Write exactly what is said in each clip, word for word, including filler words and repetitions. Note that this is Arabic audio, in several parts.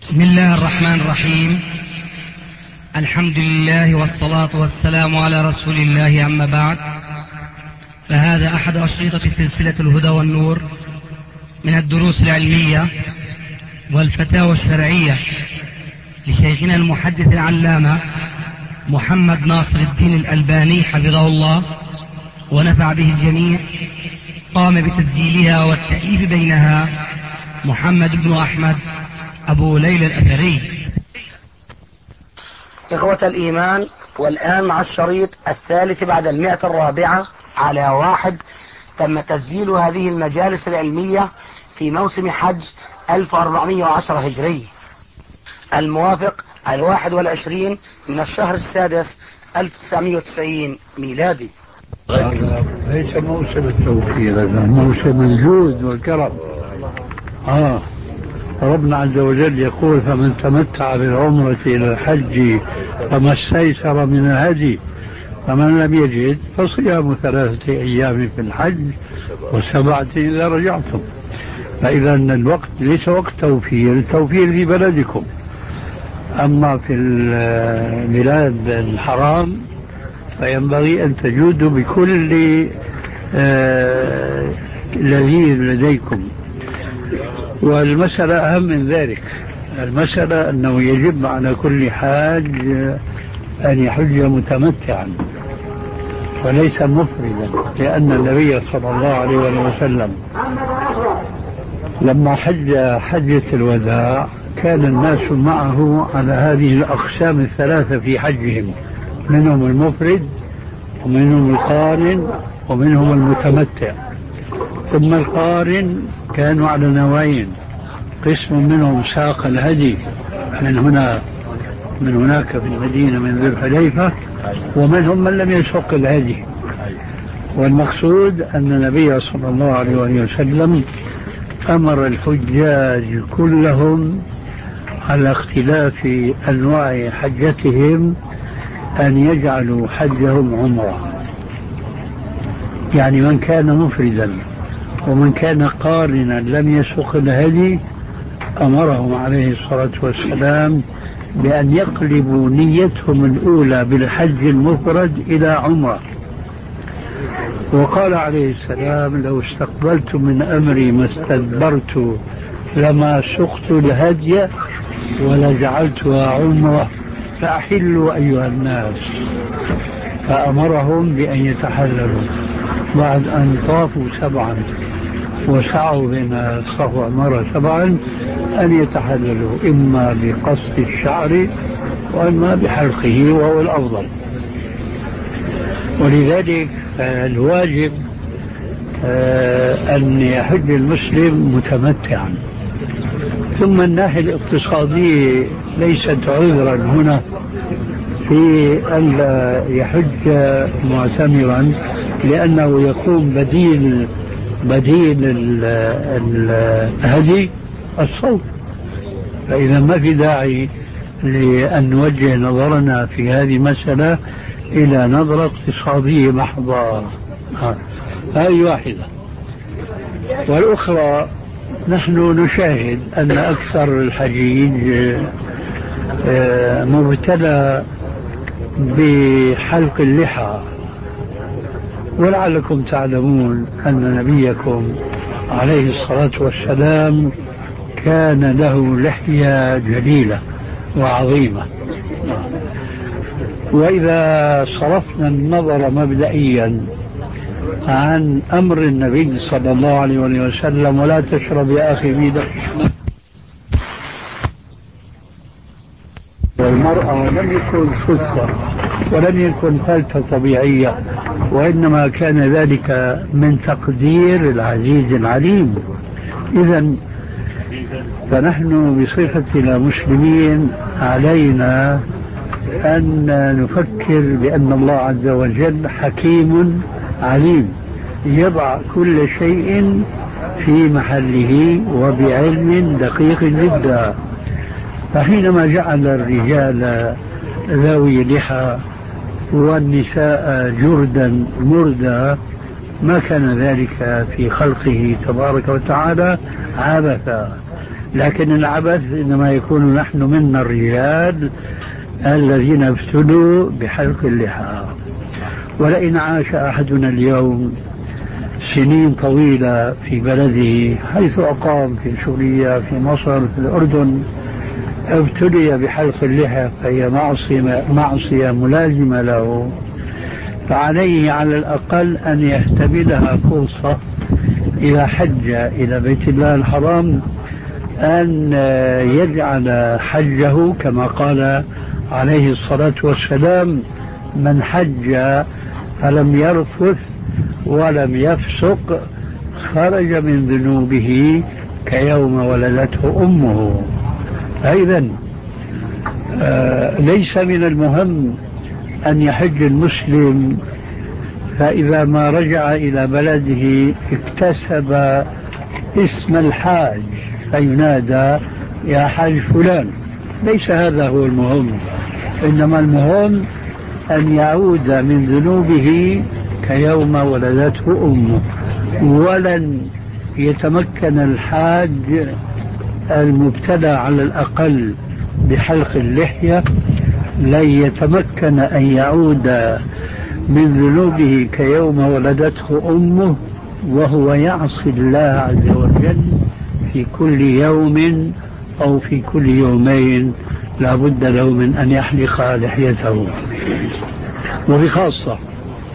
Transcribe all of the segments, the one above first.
بسم الله الرحمن الرحيم. الحمد لله والصلاة والسلام على رسول الله، أما بعد، فهذا أحد أشرطة سلسلة الهدى والنور من الدروس العلمية والفتاوى الشرعية لشيخنا المحدث العلامة محمد ناصر الدين الألباني حفظه الله ونفع به الجميع. قام بتسجيلها والتأليف بينها محمد بن أحمد أبو ليلى الأثري. إخوة الإيمان، والآن مع الشريط الثالث بعد المئة الرابعة على واحد. تم تسجيل هذه المجالس العلمية في موسم حج ألف وأربعمائة وعشرة هجري، الموافق الواحد والعشرين من الشهر السادس ألف وتسعمائة وتسعين ميلادي. هذا ليس موسم التوفير، هذا موسم الجود والكرم. آه ربنا عز وجل يقول: فمن تمتع بالعمرة إلى الحج فما استيسر من الهدي، فمن لم يجد فصيام ثلاثة أيام في الحج وسبعة إذا رجعتم. فإذا الوقت ليس وقت توفير، التوفير في بلدكم، أما في البلاد الحرام فينبغي أن تجودوا بكل آه لذيذ لديكم. والمسألة أهم من ذلك، المسألة أنه يجب على كل حاج أن يحج متمتعا وليس مفردا، لأن النبي صلى الله عليه وسلم لما حج حجة الوداع كان الناس معه على هذه الأقسام الثلاثة في حجهم، منهم المفرد ومنهم القارن ومنهم المتمتع. ثم القارن كانوا على نوعين: قسم منهم ساق الهدي من هنا من هناك في المدينة من ذي الحليفة، ومنهم من لم يسوق الهدي. والمقصود أن النبي صلى الله عليه وسلم أمر الحجاج كلهم على اختلاف أنواع حجتهم أن يجعلوا حجهم عمرة، يعني من كان مفردا ومن كان قارنا لم يسوق الهدي أمرهم عليه الصلاة والسلام بأن يقلبوا نيتهم الأولى بالحج المفرد إلى عمرة. وقال عليه السلام: لو استقبلت من أمري ما استدبرت لما سقت الهدي ولجعلتها عمرة فأحلوا أيها الناس. فأمرهم بأن يتحللوا بعد أن طافوا سبعا وسعوا بين الصفا والمروة سبعا، أن يتحللوا إما بقص الشعر وإما بحلقه، وهو الأفضل. ولذلك الواجب أن يحج المسلم متمتعا. ثم الناحية الاقتصادية ليست عذرا هنا في ألا يحج معتمرا، لأنه يكون بديل بديل الهدي الصوت. فإذا ما في داعي لأن نوجه نظرنا في هذه المسألة إلى نظرة اقتصادية محضة. هذه واحدة. والأخرى، نحن نشاهد أن أكثر الحجيج مبتلى بحلق اللحى، ولعلكم تعلمون أن نبيكم عليه الصلاة والسلام كان له لحية جليلة وعظيمة. وإذا صرفنا النظر مبدئيا عن أمر النبي صلى الله عليه وسلم: ولا تشرب يا أخي بيدك، والمرأة لم يكن صدفة ولم يكن فلتة طبيعية، وإنما كان ذلك من تقدير العزيز العليم. إذن فنحن بصفتنا مسلمين علينا أن نفكر بأن الله عز وجل حكيم عليم، يضع كل شيء في محله وبعلم دقيق جدا. فحينما جعل الرجال ذوي لحى والنساء جردا مردا، ما كان ذلك في خلقه تبارك وتعالى عبثا، لكن العبث إنما يكون نحن منا الرجال الذين ابتلوا بحلق اللحى. ولئن عاش أحدنا اليوم سنين طويلة في بلده حيث أقام، في سوريا، في مصر، في الأردن، ابتلي بحلق اللحى فهي معصية, معصية ملازمة له، فعليه على الأقل أن يحتملها فرصة إذا حج إلى بيت الله الحرام أن يجعل حجه كما قال عليه الصلاة والسلام: من حج فلم يرفث ولم يفسق خرج من ذنوبه كيوم ولدته أمه. أيضا آه ليس من المهم أن يحج المسلم فإذا ما رجع إلى بلده اكتسب اسم الحاج فينادى يا حاج فلان. ليس هذا هو المهم، إنما المهم أن يعود من ذنوبه كيوم ولدته أمه. ولن يتمكن الحاج المبتلى على الأقل بحلق اللحية لن يتمكن أن يعود من ذنوبه كيوم ولدته أمه وهو يعصي الله عز وجل في كل يوم أو في كل يومين. لا بد له من أن يحلق لحيته. وبخاصة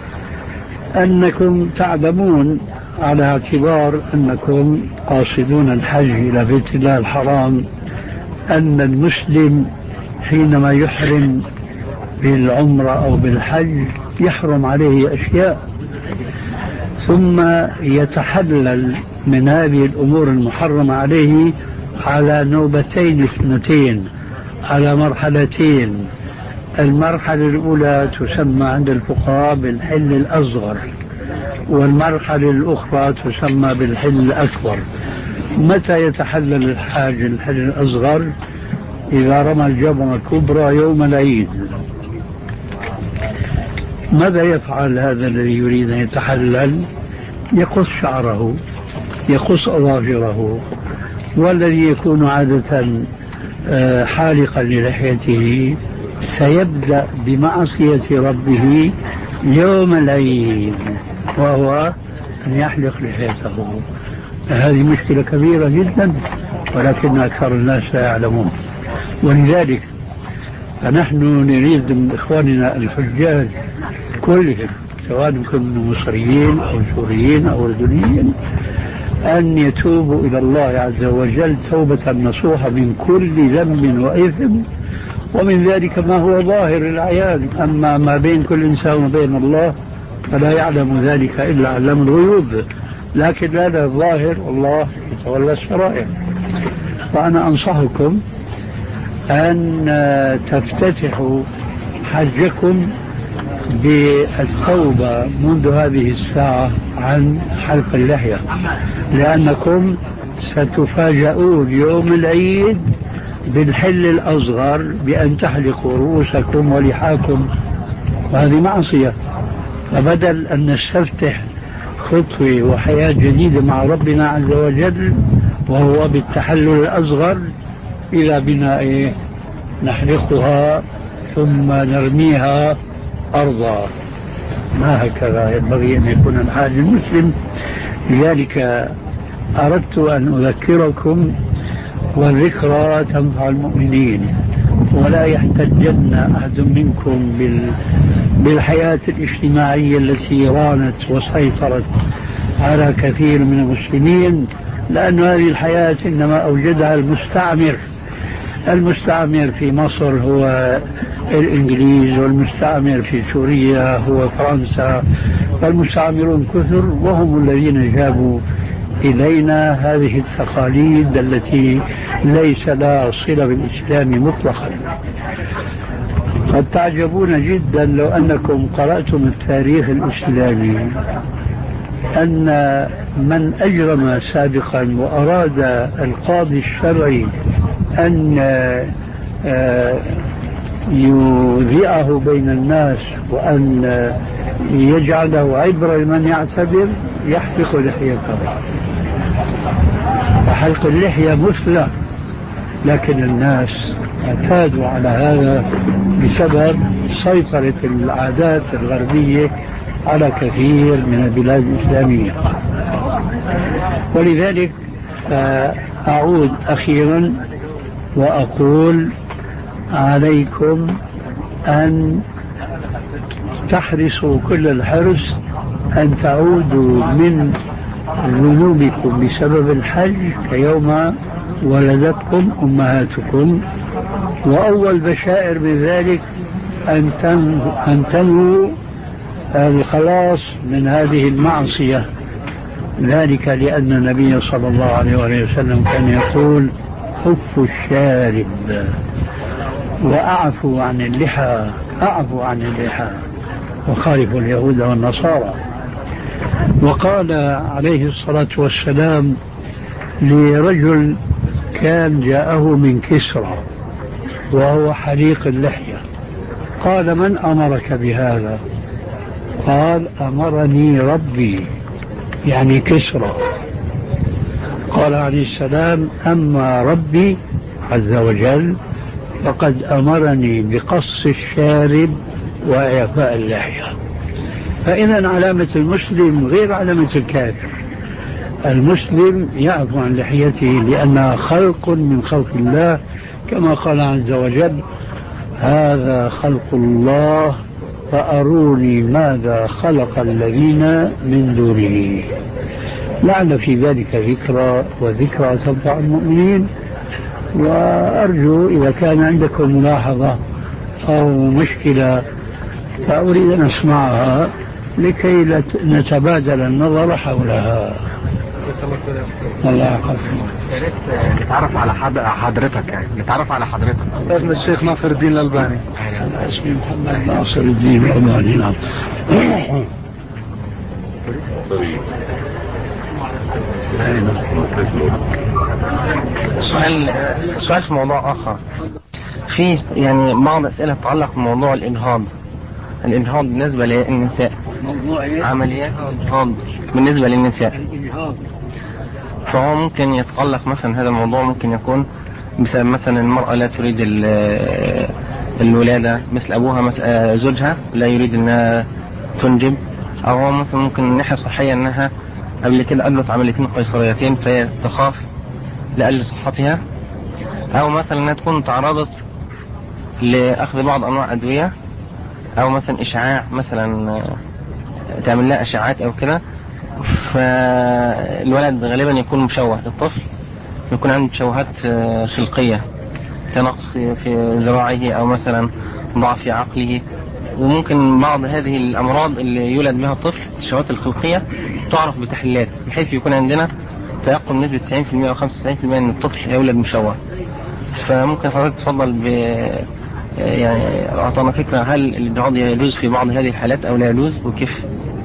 أنكم تعلمون على اعتبار أنكم قاصدون الحج إلى بيت الله الحرام أن المسلم حينما يحرم بالعمرة أو بالحج يحرم عليه أشياء ثم يتحلل من هذه الأمور المحرمة عليه على نوبتين اثنتين، على مرحلتين. المرحلة الأولى تسمى عند الفقهاء بالحل الأصغر، والمرحلة الأخرى تسمى بالحل الأكبر. متى يتحلل الحاج الحل الأصغر؟ إذا رمى الجمرة الكبرى يوم العيد. ماذا يفعل هذا الذي يريد أن يتحلل؟ يقص شعره، يقص أظافره، والذي يكون عادة حالقا للحيته سيبدأ بمعصية ربه يوم العيد وهو أن يحلق لحيته. هذه مشكلة كبيرة جدا ولكن أكثر الناس لا يعلمون. ولذلك فنحن نريد من إخواننا الحجاج كلهم سواء كانوا مصريين أو سوريين أو أردنيين أن يتوبوا إلى الله عز وجل توبة نصوحة من كل ذنب وإثم، ومن ذلك ما هو ظاهر العيان. أما ما بين كل إنسان وبين الله فلا يعلم ذلك إلا علام الغيوب، لكن هذا الظاهر والله يتولى السرائر. فأنا أنصحكم أن تفتتحوا حجكم بالتوبة منذ هذه الساعة عن حلق اللحية، لأنكم ستفاجؤون يوم العيد بالحل الأصغر بأن تحلقوا رؤوسكم ولحاكم، وهذه معصية. فبدل أن نستفتح خطوة وحياة جديدة مع ربنا عز وجل وهو بالتحلل الأصغر، إذا بنا إيه نحرقها ثم نرميها أرضا. ما هكذا ينبغي أن يكون الحاج المسلم. لذلك أردت أن أذكركم، والذكرى تنفع المؤمنين، ولا يحتجن أحد منكم بالحياة الاجتماعية التي رانت وسيطرت على كثير من المسلمين، لأن هذه الحياة إنما أوجدها المستعمر. المستعمر في مصر هو الإنجليز، والمستعمر في سوريا هو فرنسا، والمستعمرون كثر وهم الذين جابوا إلينا هذه التقاليد التي ليس لها صلة بالإسلام مطلقا. قد تعجبون جدا لو أنكم قرأتم التاريخ الإسلامي أن من أجرم سابقا وأراد القاضي الشرعي أن يذيعه بين الناس وأن يجعله عبرة لمن يعتبر يحلق لحيته. فحلق اللحية مثلى لكن الناس اعتادوا على هذا بسبب سيطرة العادات الغربية على كثير من البلاد الإسلامية. ولذلك أعود أخيرا وأقول عليكم أن تحرصوا كل الحرص أن تعودوا من ذنوبكم بسبب الحج كيوم ولدتكم أمهاتكم، وأول بشائر من ذلك أن تنووا الخلاص من هذه المعصية. ذلك لأن النبي صلى الله عليه وسلم كان يقول: كفوا الشارب وأعفوا عن اللحى، أعفوا عن اللحى وخالفوا اليهود والنصارى. وقال عليه الصلاة والسلام لرجل كان جاءه من كسرى وهو حليق اللحية، قال: من أمرك بهذا؟ قال: أمرني ربي، يعني كسرى. قال عليه السلام: أما ربي عز وجل فقد أمرني بقص الشارب وإعفاء اللحية. فإذا علامة المسلم غير علامة الكافر. المسلم يعفو عن لحيته لأنها خلق من خلق الله، كما قال عز وجل: هذا خلق الله فأروني ماذا خلق الذين من دونه. لعل في ذلك ذكرى، وذكرى تنفع المؤمنين. وأرجو إذا كان عندكم ملاحظة أو مشكلة فأريد أن أسمعها لكي نتبادل النظر حولها. الله يحفظك. نتعرف على حضرتك، يعني نتعرف على حضرتك. أستاذنا الشيخ ناصر الدين الألباني. اسمي محمد ناصر الدين الألباني. نعم. سؤال سؤال في موضوع آخر. في يعني بعض أسئلة تتعلق بموضوع الإنهاض. الإنهاض بالنسبة للنساء، عمليات الإنهاض بالنسبة للنساء، فهو ممكن يتعلق مثلا هذا الموضوع ممكن يكون بسبب مثلا المرأة لا تريد الولادة مثل أبوها، مثلا زوجها لا يريد أنها تنجب، أو هو مثلا ممكن من ناحية صحية أنها قبل كده قبلت عمليتين قيصريتين فهي تخاف لأجل صحتها، أو مثلا أنها تكون تعرضت لأخذ بعض أنواع أدوية، أو مثلا إشعاع، مثلا تعمل لها أشعاعات أو كده، فالولد غالبا يكون مشوه، الطفل يكون عنده تشوهات خلقية كنقص في ذراعه أو مثلا ضعف في عقله. وممكن بعض هذه الأمراض اللي يولد بها الطفل التشوهات الخلقية تعرف بتحليلات بحيث يكون عندنا تيقن نسبة تسعين بالمئة أو خمسة وتسعين بالمئة أن الطفل يولد مشوه. فممكن حضرتك تفضل ب يعني أعطانا فكرة، هل الإنهاض يجوز في بعض هذه الحالات أو لا يجوز وكيف؟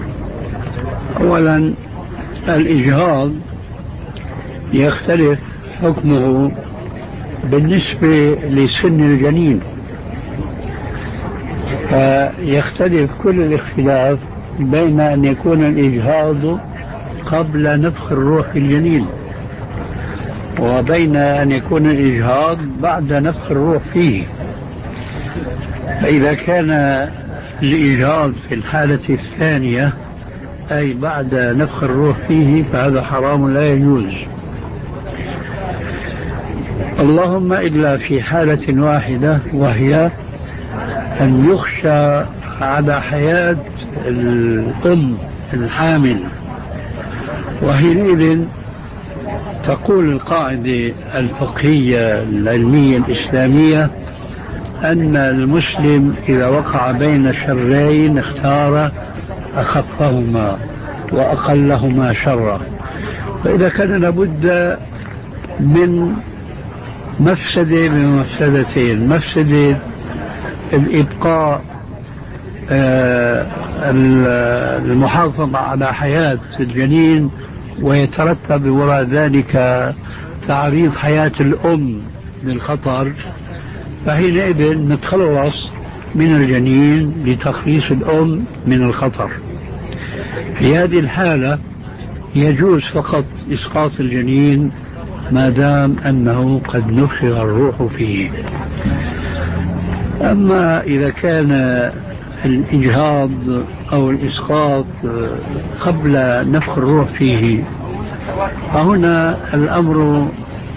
أولا الإجهاض يختلف حكمه بالنسبة لسن الجنين، فيختلف كل الاختلاف بين أن يكون الإجهاض قبل نفخ الروح في الجنين وبين أن يكون الإجهاض بعد نفخ الروح فيه. فإذا كان الإجهاض في الحالة الثانية أي بعد نفخ الروح فيه فهذا حرام لا يجوز، اللهم إلا في حالة واحدة وهي أن يخشى على حياة الأم الحامل، وحينئذ تقول القاعدة الفقهية العلمية الإسلامية أن المسلم إذا وقع بين شرين اختار أخفهما وأقلهما شرا. فإذا كان لابد من مفسدة من مفسدتين: مفسدة الإبقاء المحافظة على حياة الجنين ويترتب وراء ذلك تعريض حياة الأم للخطر، فحينئذ نتخلص من الجنين لتخليص الأم من الخطر. في هذه الحالة يجوز فقط إسقاط الجنين ما دام أنه قد نفخ الروح فيه. أما إذا كان الإجهاض أو الإسقاط قبل نفخ الروح فيه فهنا الأمر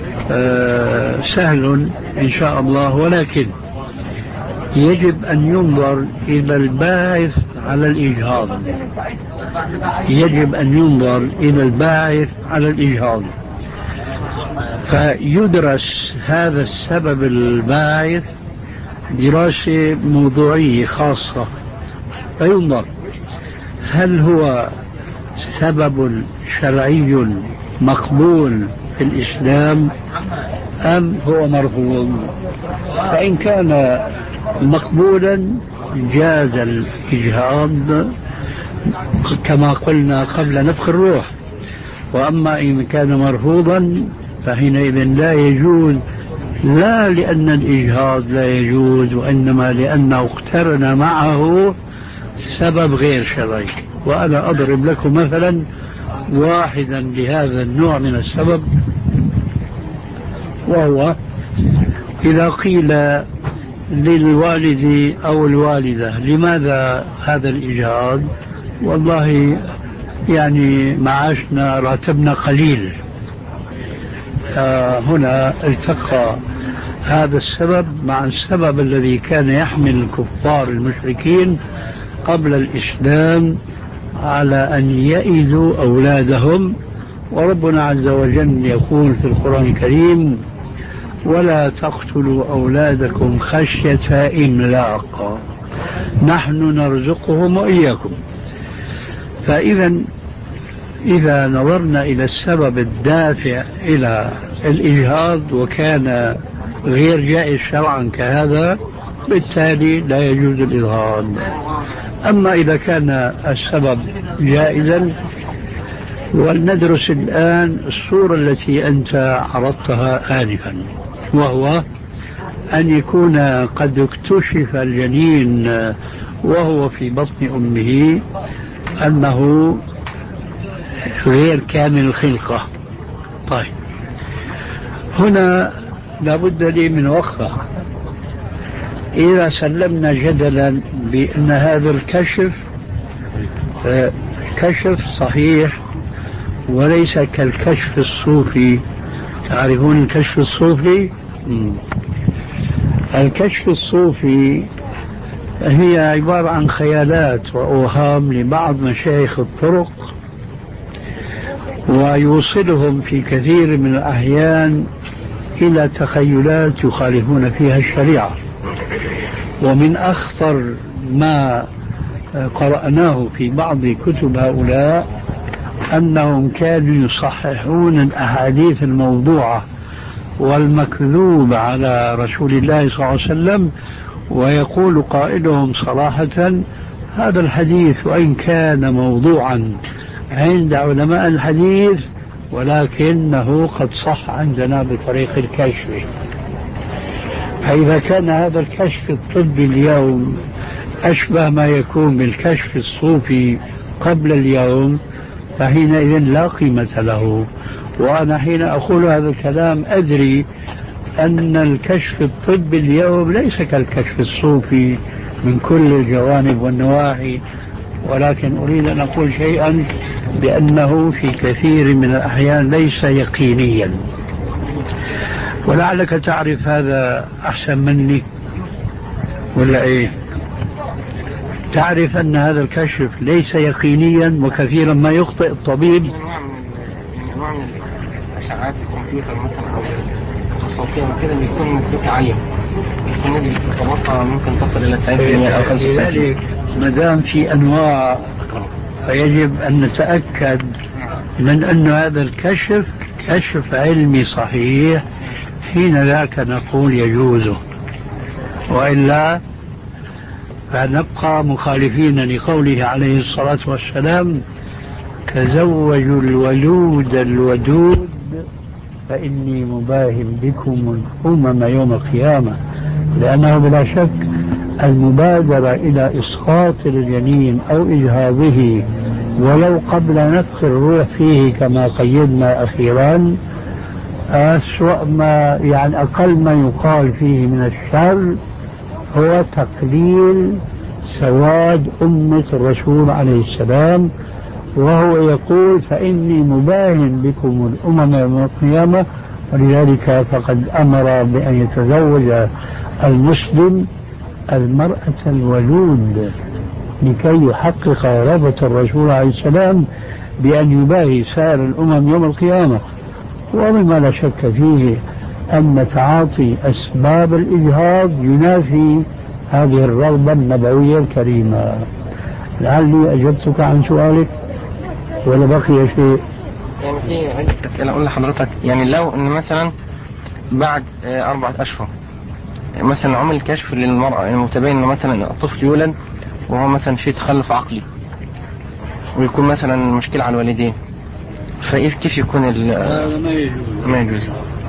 سهل إن شاء الله، ولكن يجب أن ينظر إلى الباعث على الإجهاض. يجب أن ينظر إلى الباعث على الإجهاض فيدرس هذا السبب الباعث دراسة موضوعية خاصة، فينظر هل هو سبب شرعي مقبول في الإسلام أم هو مرفوض. فإن كان مقبولا جاز الإجهاض كما قلنا قبل نفخ الروح، وأما إن كان مرفوضا فحينئذ لا يجوز، لا لأن الإجهاض لا يجوز وإنما لأنه اقترن معه سبب غير شرعي. وأنا أضرب لكم مثلا واحدا لهذا النوع من السبب، وهو إذا قيل للوالد أو الوالدة لماذا هذا الإجهاض؟ والله يعني معاشنا راتبنا قليل. آه هنا التقى هذا السبب مع السبب الذي كان يحمل الكفار المشركين قبل الإسلام على أن يئذوا أولادهم. وربنا عز وجل يقول في القرآن الكريم: ولا تقتلوا أولادكم خشية إملاق نحن نرزقهم وإياكم. فإذا إذا نظرنا إلى السبب الدافع إلى الإجهاض وكان غير جائز شرعا كهذا، بالتالي لا يجوز الإجهاض. أما إذا كان السبب جائزا، ولندرس الآن الصورة التي أنت عرضتها آنفا، وهو أن يكون قد اكتشف الجنين وهو في بطن أمه أنه غير كامل الخلقة. طيب هنا لابد لي من وقفة. إذا سلمنا جدلا بأن هذا الكشف كشف صحيح وليس كالكشف الصوفي. تعرفون الكشف الصوفي؟ مم. الكشف الصوفي هي عبارة عن خيالات وأوهام لبعض مشايخ الطرق، ويوصلهم في كثير من الأحيان إلى تخيلات يخالفون فيها الشريعة. ومن أخطر ما قرأناه في بعض كتب هؤلاء أنهم كانوا يصححون الأحاديث الموضوعة والمكذوب على رسول الله صلى الله عليه وسلم، ويقول قائلهم صراحة: هذا الحديث وإن كان موضوعا عند علماء الحديث ولكنه قد صح عندنا بطريق الكشف. فإذا كان هذا الكشف الطبي اليوم أشبه ما يكون بالكشف الصوفي قبل اليوم، فحينئذ لا قيمة له. وأنا حين أقول هذا الكلام أدري أن الكشف الطبي اليوم ليس كالكشف الصوفي من كل الجوانب والنواحي، ولكن أريد أن أقول شيئا بأنه في كثير من الأحيان ليس يقينيا، ولعلك تعرف هذا أحسن مني ولا إيه؟ تعرف أن هذا الكشف ليس يقينيا وكثيرا ما يخطئ الطبيب. نوع من الأشعاعات الكمبيوتر مثلا أو الصوتية كده بيكون نسبتها عالية، بيكون نسبة اتصالاتها ممكن تصل إلى تسعين بالمئة أو خمسة وتسعين بالمئة. لذلك ما دام في أنواع فيجب أن نتأكد من أن هذا الكشف كشف علمي صحيح، حين ذاك نقول يجوزه، وإلا فنبقى مخالفين لقوله عليه الصلاة والسلام: تزوجوا الولود الودود فإني مباهم بكم الأمم يوم القيامة. لأنه بلا شك المبادرة إلى إسقاط الجنين أو إجهاضه ولو قبل نفخ الروح فيه كما قيدنا أخيرا أسوأ ما يعني أقل ما يقال فيه من الشر هو تقليل سواد أمة الرسول عليه السلام، وهو يقول فإني مباين بكم الأمم يوم القيامة. ولذلك فقد أمر بأن يتزوج المسلم المرأة الولود لكي يحقق رغبة الرسول عليه السلام بأن يباهي سائر الأمم يوم القيامة. ومما لا شك فيه أن تعاطي أسباب الإجهاض ينافي هذه الرغبة النبوية الكريمة. لعلي أجبتك عن سؤالك ولا بقي شيء؟ يعني في عدة أسئلة أقول لحضرتك. يعني لو أن مثلا بعد أربعة أشهر مثلا عمل كشف للمرأة المتبين أنه مثلا الطفل يولد وهو مثلا في تخلف عقلي ويكون مثلا مشكلة على الوالدين، فكيف يكون ال هذا ما يجوز؟ ما يجوز،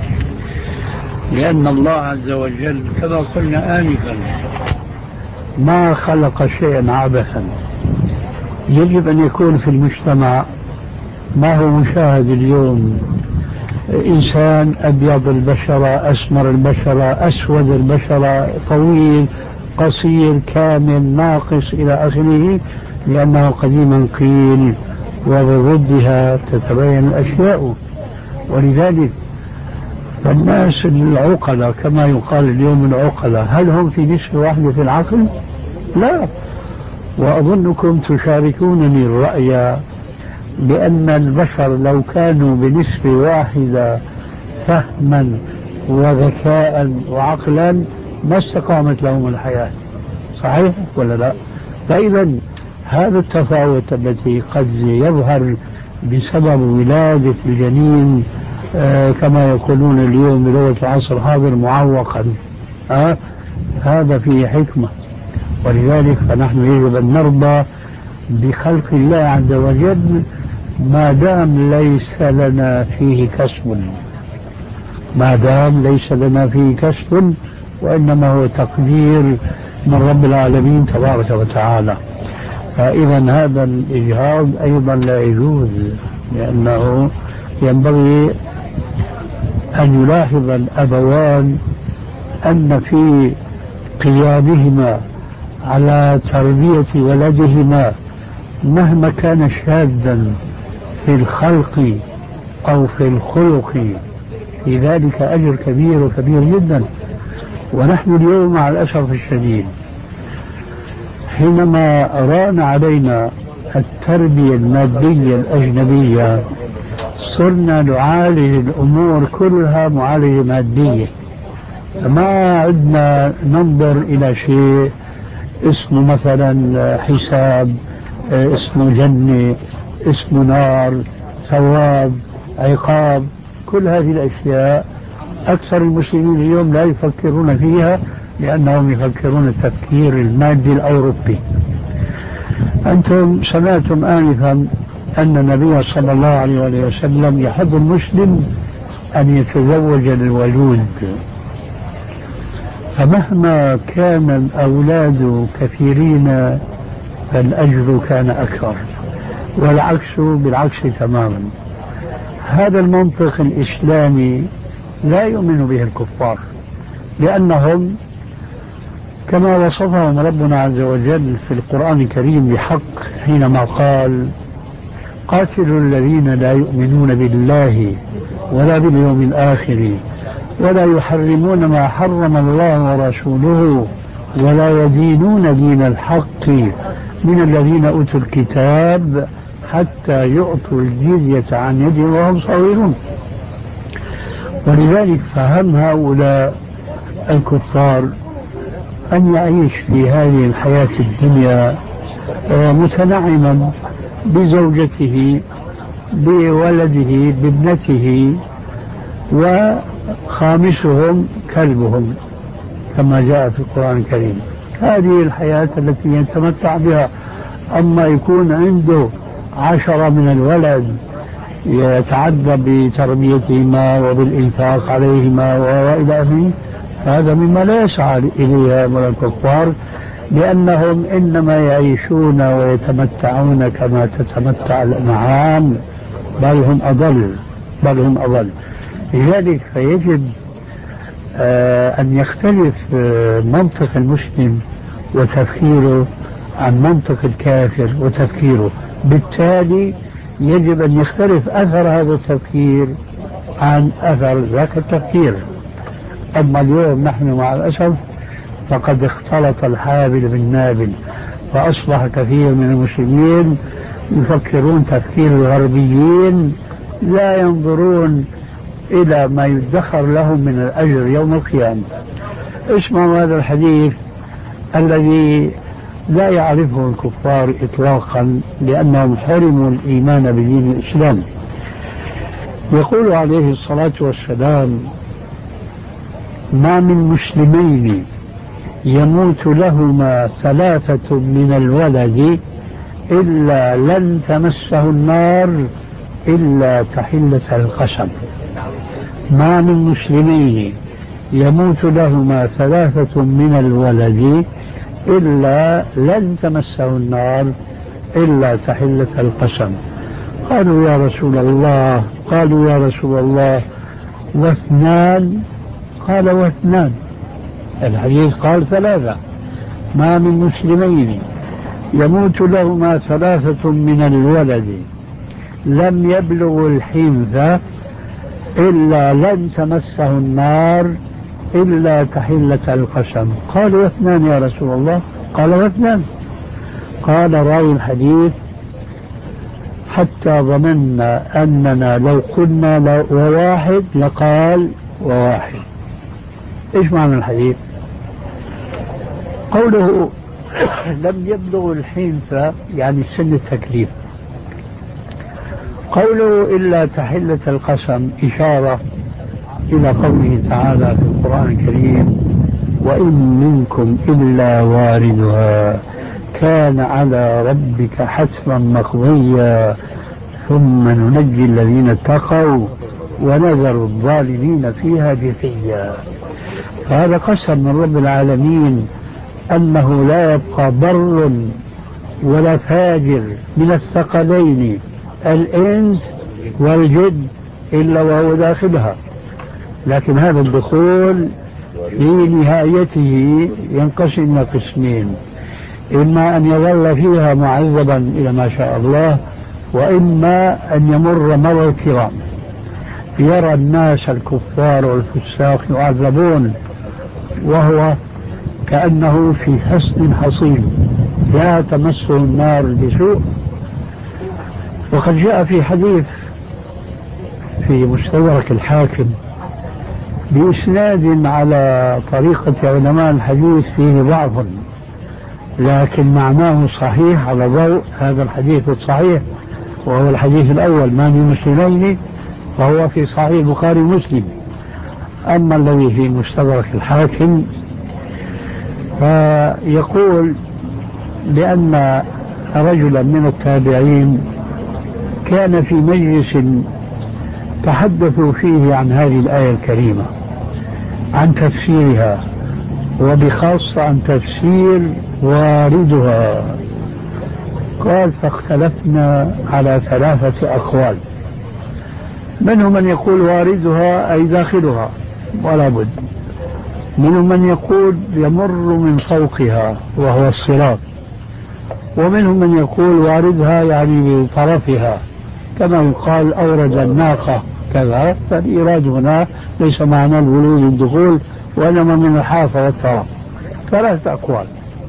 لأن الله عز وجل كما قلنا آنفا ما خلق شيئا عبثا. يجب أن يكون في المجتمع ما هو مشاهد اليوم: إنسان أبيض البشرة، أسمر البشرة، أسود البشرة، طويل، قصير، كامل، ناقص، إلى آخره، لأنه قديما قيل وبضدها تتبين الأشياء. ولذلك فالناس العقلاء كما يقال اليوم العقلاء هل هم في نسبة واحدة في العقل؟ لا. وأظنكم تشاركونني الرأي بأن البشر لو كانوا بنسبة واحدة فهما وذكاء وعقلا ما استقامت لهم الحياة. صحيح ولا لا؟ فإذا هذا التفاوت التي قد يظهر بسبب ولادة الجنين آه كما يقولون اليوم بلغة العصر هذا معوقا، آه هذا فيه حكمة. ولذلك فنحن يجب أن نرضى بخلق الله عز وجل ما دام ليس لنا فيه كسب، ما دام ليس لنا فيه كسب، وإنما هو تقدير من رب العالمين تبارك وتعالى. فإذا هذا الإجهاض أيضا لا يجوز، لأنه ينبغي أن يلاحظ الأبوان أن في قيامهما على تربية ولدهما مهما كان شاذا في الخلق أو في الخلق في ذلك أجر كبير وكبير جدا. ونحن اليوم مع الأسف الشديد حينما ران علينا التربية المادية الأجنبية صرنا نعالج الأمور كلها معالجة مادية، ما عدنا ننظر إلى شيء اسمه مثلا حساب، اسمه جنة، اسمه نار، ثواب، عقاب. كل هذه الأشياء أكثر المسلمين اليوم لا يفكرون فيها لأنهم يفكرون التفكير المادي الأوروبي. أنتم سمعتم آنفا أن النبي صلى الله عليه وسلم يحب المسلم أن يتزوج الولود، فمهما كان الأولاد كثيرين فالأجر كان أكثر، والعكس بالعكس تماما. هذا المنطق الإسلامي لا يؤمن به الكفار، لأنهم كما وصفهم ربنا عز وجل في القرآن الكريم بحق حينما قال: قاتلوا الذين لا يؤمنون بالله ولا باليوم الآخر ولا يحرمون ما حرم الله ورسوله ولا يدينون دين الحق من الذين أوتوا الكتاب حتى يعطوا الجزية عن يد وهم صغيرون. ولذلك فهم هؤلاء الكفار أن يعيش في هذه الحياة الدنيا متنعما بزوجته بولده بابنته وخامسهم كلبهم كما جاء في القرآن الكريم. هذه الحياة التي يتمتع بها. أما يكون عنده عشرة من الولد يتعدى بتربيتهما وبالإنفاق عليهما وإلى آخره، هذا مما لا يسعى إليه من الكفار، لأنهم إنما يعيشون ويتمتعون كما تتمتع الأنعام، بل هم أضل بل هم أضل لذلك فيجب آه أن يختلف آه منطق المسلم وتفكيره عن منطق الكافر وتفكيره، بالتالي يجب أن يختلف أثر هذا التفكير عن أثر ذاك التفكير. أما اليوم نحن مع الأسف فقد اختلط الحابل بالنابل، فأصبح كثير من المسلمين يفكرون تفكير الغربيين، لا ينظرون إلى ما يدخر لهم من الأجر يوم القيامة. اسمعوا هذا الحديث الذي لا يعرفه الكفار إطلاقا لأنهم حرموا الإيمان بدين الإسلام. يقول عليه الصلاة والسلام: ما من مسلمين يموت لهما ثلاثة من الولد إلا لن تمسه النار إلا تحلة القسم. ما من مسلمين يموت لهما ثلاثة من الولد إلا لن تمسه النار إلا تحلة القسم. قالوا يا رسول الله قالوا يا رسول الله واثنان؟ قال واثنان. الحديث قال ثلاثة. ما من مسلمين يموت لهما ثلاثة من الولد لم يبلغوا الحنث إلا لن تمسه النار إلا تحلة القسم. قال واثنان يا رسول الله؟ قال واثنان. قال راوي الحديث: حتى ظننا أننا لو قلنا وواحد لقال وواحد. إيش معنى الحديث؟ قوله لم يبلغ الحنث يعني سن التكليف. قوله إلا تحلة القسم إشارة إلى قوله تعالى في القرآن الكريم: وإن منكم إلا واردها كان على ربك حتما مقضيا ثم ننجي الذين اتقوا ونذر الظالمين فيها جثيا. هذا قسم من رب العالمين أنه لا يبقى بر ولا فاجر من الثقلين الإنس والجد إلا وهو داخلها، لكن هذا الدخول في نهايته ينقسم إلى قسمين: إما أن يظل فيها معذبا إلى ما شاء الله، وإما أن يمر مر الكرام، يرى الناس الكفار والفساق يعذبون وهو كأنه في حصن حصين لا تمسه النار بسوء. وقد جاء في حديث في مستدرك الحاكم بإسناد على طريقة علماء الحديث فيه ضعف، لكن معناه صحيح على ضوء هذا الحديث الصحيح، وهو الحديث الأول: ما من مسلمين، وهو في صحيح البخاري ومسلم. أما الذي في مستدرك الحاكم فيقول بأن رجلا من التابعين كان في مجلس تحدثوا فيه عن هذه الآية الكريمة، عن تفسيرها، وبخاصة عن تفسير واردها. قال: فاختلفنا على ثلاثة أقوال، منهم من يقول واردها أي داخلها ولا بد، منهم من يقول يمر من فوقها وهو الصراط، ومنهم من يقول واردها يعني بطرفها كما يقال أورد الناقة كذا، فالإيراد هنا ليس معنى الولود الدخول وإنما من الحافة والطرف. ثلاثة أقوال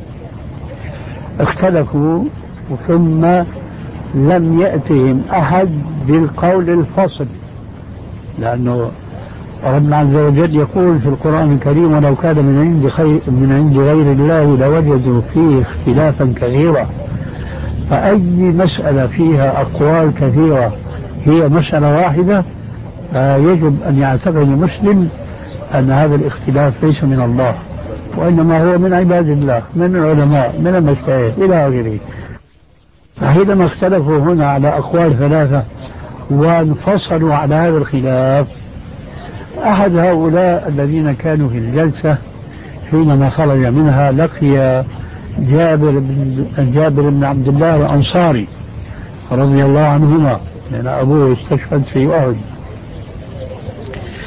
اختلفوا، ثم لم يأتهم أحد بالقول الفصل، لأنه ربنا عز وجل يقول في القرآن الكريم: ولو كان من عند خير من عند غير الله لوجدوا فيه اختلافا كثيرا. فأي مسألة فيها أقوال كثيرة هي مسألة واحدة، يجب أن يعتقد المسلم أن هذا الاختلاف ليس من الله، وإنما هو من عباد الله، من العلماء، من المشايخ إلى آخره. فحينما اختلفوا هنا على أقوال ثلاثة وانفصلوا على هذا الخلاف، أحد هؤلاء الذين كانوا في الجلسة حينما خرج منها لقي جابر بن, جابر بن عبد الله الأنصاري رضي الله عنهما، لأن أبوه استشهد في أحد.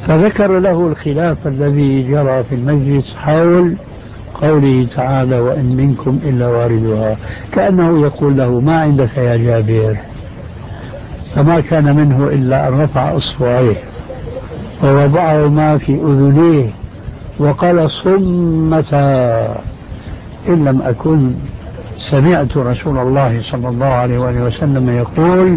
فذكر له الخلاف الذي جرى في المجلس حول قوله تعالى وإن منكم إلا واردها، كأنه يقول له ما عندك يا جابر؟ فما كان منه إلا أن رفع إصبعيه ووضعهما في أذنيه وقال صمتا إن لم أكن سمعت رسول الله صلى الله عليه وآله وسلم يقول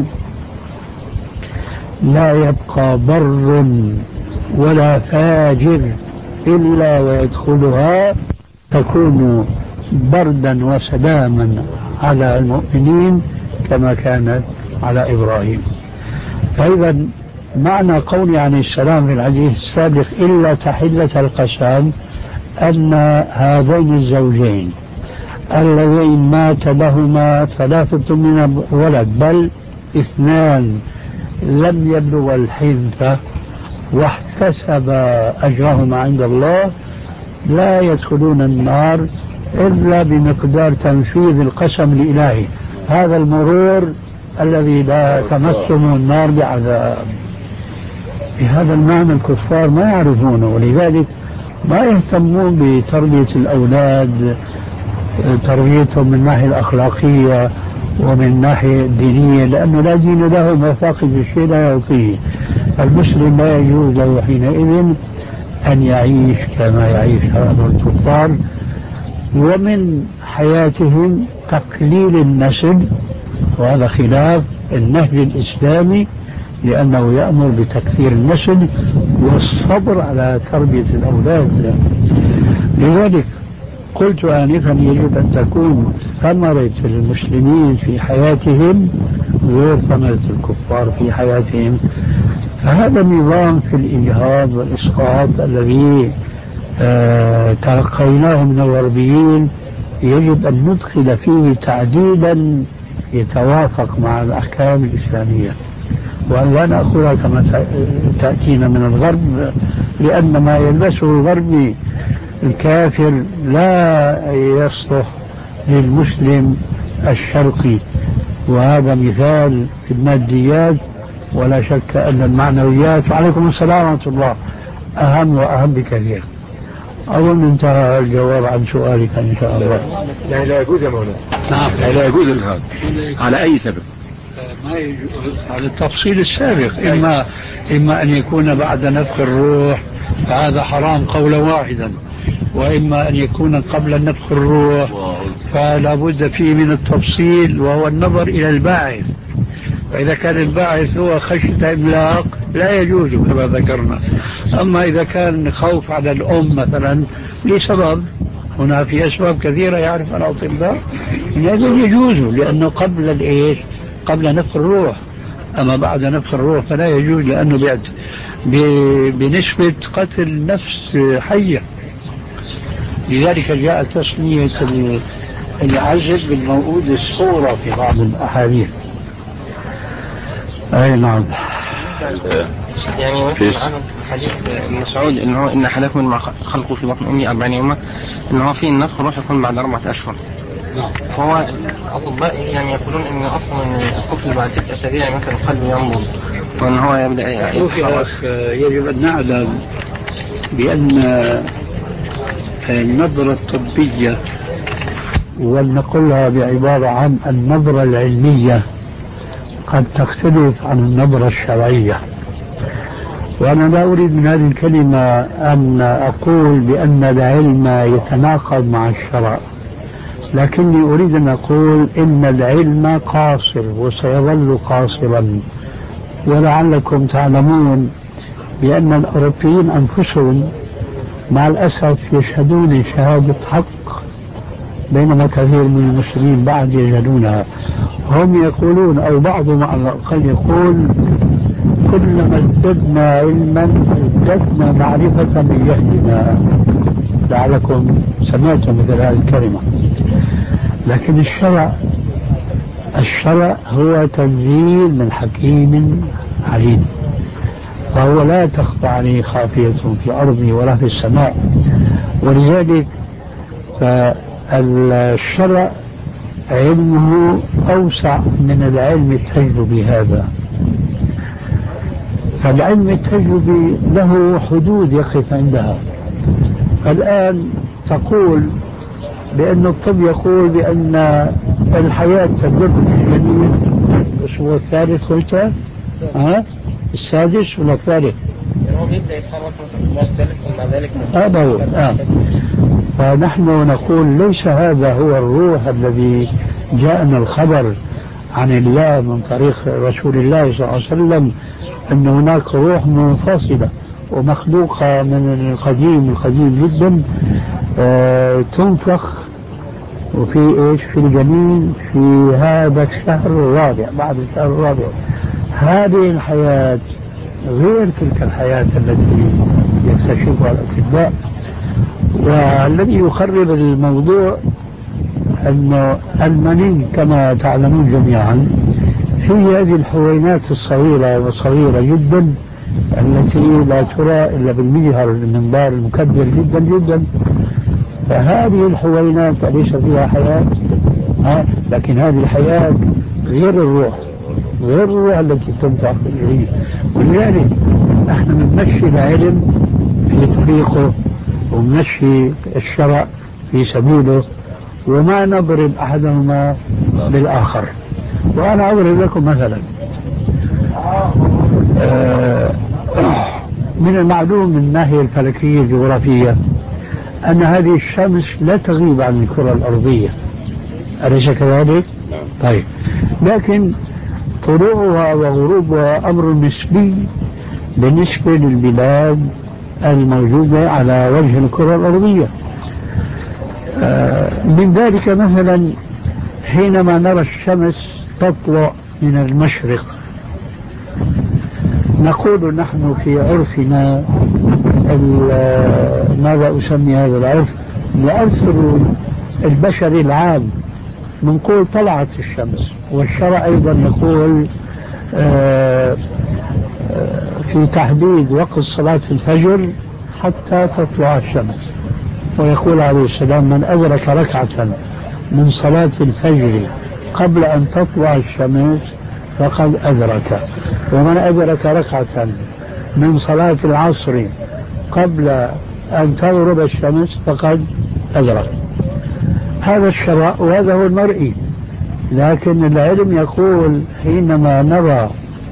لا يبقى بر ولا فاجر إلا ويدخلها تكون بردا وسلاما على المؤمنين كما كانت على إبراهيم. فإذا معنى قولي عن السلام في الحديث السابق إلا تحلة القسم أن هذين الزوجين اللذين مات لهما ثلاثة من الولد بل اثنان لم يبلغ الحنث واحتسب أجرهما عند الله لا يدخلون النار إلا بمقدار تنفيذ القسم الإلهي، هذا المرور الذي لا تمسهم النار بعذاب. بهذا المعنى الكفار ما يعرفونه، ولذلك ما يهتمون بتربية الأولاد، تربيتهم من الناحية الأخلاقية ومن الناحية الدينية، لأنه لا دين له ما فاقد الشيء لا يعطيه. المسلم لا يجوز له حينئذ أن يعيش كما يعيش هؤلاء الكفار. ومن حياتهم تقليل النسل، وهذا خلاف النهج الإسلامي لأنه يأمر بتكثير النسل والصبر على تربية الأولاد. لذلك قلت آنفا يجب أن تكون ثمرة المسلمين في حياتهم غير ثمرة الكفار في حياتهم. فهذا النظام في الإجهاض والإسقاط الذي آه تلقيناه من الغربيين يجب أن ندخل فيه تعديلا يتوافق مع الأحكام الإسلامية، وأن لا نأخذها كما تأتينا من الغرب، لأن ما يلبسه الغربي الكافر لا يصلح للمسلم الشرقي. وهذا مثال في الماديات، ولا شك أن المعنويات وعليكم السلام ورحمة الله أهم وأهم بكثير. أظن انتهى الجواب عن سؤالك إن شاء الله. يعني لا يجوز يا مولانا؟ نعم يعني لا يجوز الإجهاض على أي سبب؟ ما يجوز على التفصيل السابق، إما إما أن يكون بعد نفخ الروح فهذا حرام قولا واحدا، وإما أن يكون قبل نفخ الروح فلا بد فيه من التفصيل، وهو النظر إلى الباعث. فإذا كان الباعث هو خشية إملاق لا يجوز كما ذكرنا. أما إذا كان خوف على الأم مثلا لسبب، هنا في أسباب كثيرة يعرف الأطباء، لازم يجوز لأنه قبل الإيش؟ قبل نفخ الروح. أما بعد نفخ الروح فلا يجوز، لأنه بنسبة قتل نفس حية. لذلك جاء تسمية العزل بالموؤود الصورة في بعض الأحاديث. أي نعم. يعني مثل حديث ابن مسعود إنه إن أحدكم مع خلقه في بطن أمي أربعين يوما، إنه في النفخ الروح يكون بعد أربعة أشهر. فهو الأطباء يعني يقولون إن أصلا الطفل بعد ست أسابيع مثلا القلب ينبض، وإن هو يبدأ يتحرك. يجب أن نعلم بأن النظرة الطبية، ولنقلها بعبارة عن النظرة العلمية، قد تختلف عن النظرة الشرعية. وأنا لا أريد من هذه الكلمة أن أقول بأن العلم يتناقض مع الشرع، لكني أريد أن أقول إن العلم قاصر وسيظل قاصرا. ولعلكم تعلمون بأن الأوروبيين أنفسهم مع الأسف يشهدون شهادة حق، بينما كثير من المسلمين بعد يجهلونها. هم يقولون أو بعضهم على الأقل يقول كلما ازددنا علما ازددنا معرفة بجهلنا. لعلكم سمعتم مثل هذه الكلمة. لكن الشرع الشرع هو تنزيل من حكيم عليم، فهو لا تخفى عليه خافية في أرضه ولا في السماء. ولذلك فالشرع علمه أوسع من العلم التجربي هذا. فالعلم التجربي له حدود يقف عندها. الآن تقول بأن الطب يقول بأن الحياة تدب في الجنين الأسبوع الثالث قلت ها السادس ولا الثالث؟ هو بيبدأ يتحرك في الأسبوع الثالث ومع ذلك هذا هو آه. فنحن نقول ليس هذا هو الروح الذي جاءنا الخبر عن الله من طريق رسول الله صلى الله عليه وسلم أن هناك روح منفصلة ومخلوقة من القديم القديم جدا آه تنفخ وفي إيش في الجنين في هذا الشهر الرابع بعد الشهر الرابع. هذه الحياة غير تلك الحياة التي يكتشفها الأطباء. والذي يخرب الموضوع أن المني كما تعلمون جميعا في هذه الحوينات الصغيرة وصغيرة جدا التي لا ترى إلا بالمجهر المنظار المكبر جدا جدا. فهذه الحوينات ليس فيها حياة ها؟ لكن هذه الحياة غير الروح غير الروح التي تنفع في الجريد. ولذلك نحن نمشي العلم في طريقه ونمشي الشرع في سبيله وما نضرب أحدهما بالآخر. وأنا أضرب لكم مثلا من المعلوم من الناحية الفلكية الجغرافية أن هذه الشمس لا تغيب عن الكرة الأرضية، أليس كذلك؟ طيب، لكن طلوعها وغروبها أمر نسبي بالنسبة للبلاد الموجودة على وجه الكرة الأرضية. من ذلك مثلا حينما نرى الشمس تطلع من المشرق نقول نحن في عرفنا ماذا أسمي هذا العرف؟ العرف البشري العام نقول طلعت الشمس، والشرع أيضا يقول في تحديد وقت صلاة الفجر حتى تطلع الشمس، ويقول عليه السلام من أدرك ركعة من صلاة الفجر قبل أن تطلع الشمس فقد أدرك، ومن أدرك ركعة من صلاة العصر قبل أن تغرب الشمس فقد أدرك. هذا الشرع وهذا هو المرئي. لكن العلم يقول حينما نرى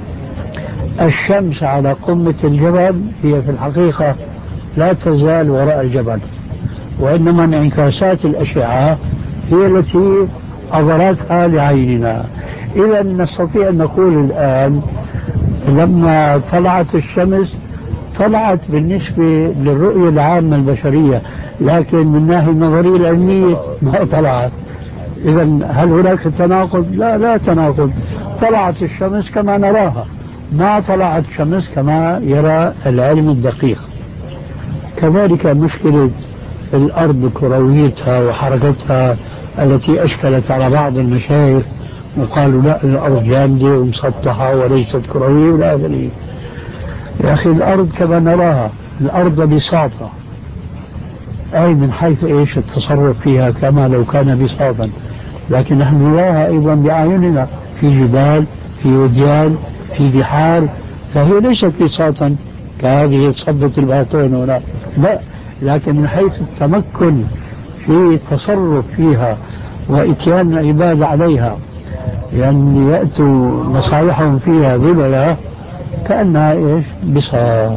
الشمس على قمة الجبل هي في الحقيقة لا تزال وراء الجبل، وإنما انعكاسات الأشعة هي التي أظهرتها لعيننا. إذا نستطيع أن نقول الآن لما طلعت الشمس طلعت بالنسبة للرؤية العامة البشرية، لكن من الناحية النظرية العلمية ما طلعت. إذا هل هناك تناقض؟ لا لا تناقض. طلعت الشمس كما نراها، ما طلعت الشمس كما يرى العلم الدقيق. كذلك مشكلة الأرض كرويتها وحركتها التي أشكلت على بعض المشايخ وقالوا لا الأرض جامدة ومسطحة وليست كروية ولا أدري. يا أخي الأرض كما نراها الأرض بساطة، أي من حيث إيش التصرف فيها كما لو كان بساطا، لكن نحن نراها أيضا بأعيننا في جبال في وديان في بحار، فهي ليست بساطا كهذه صبة الباطون ولا لا، لكن من حيث التمكن في التصرف فيها وإتيان العباد عليها يعني يأتوا مصالحهم فيها ذللا كأنها إيش بساط.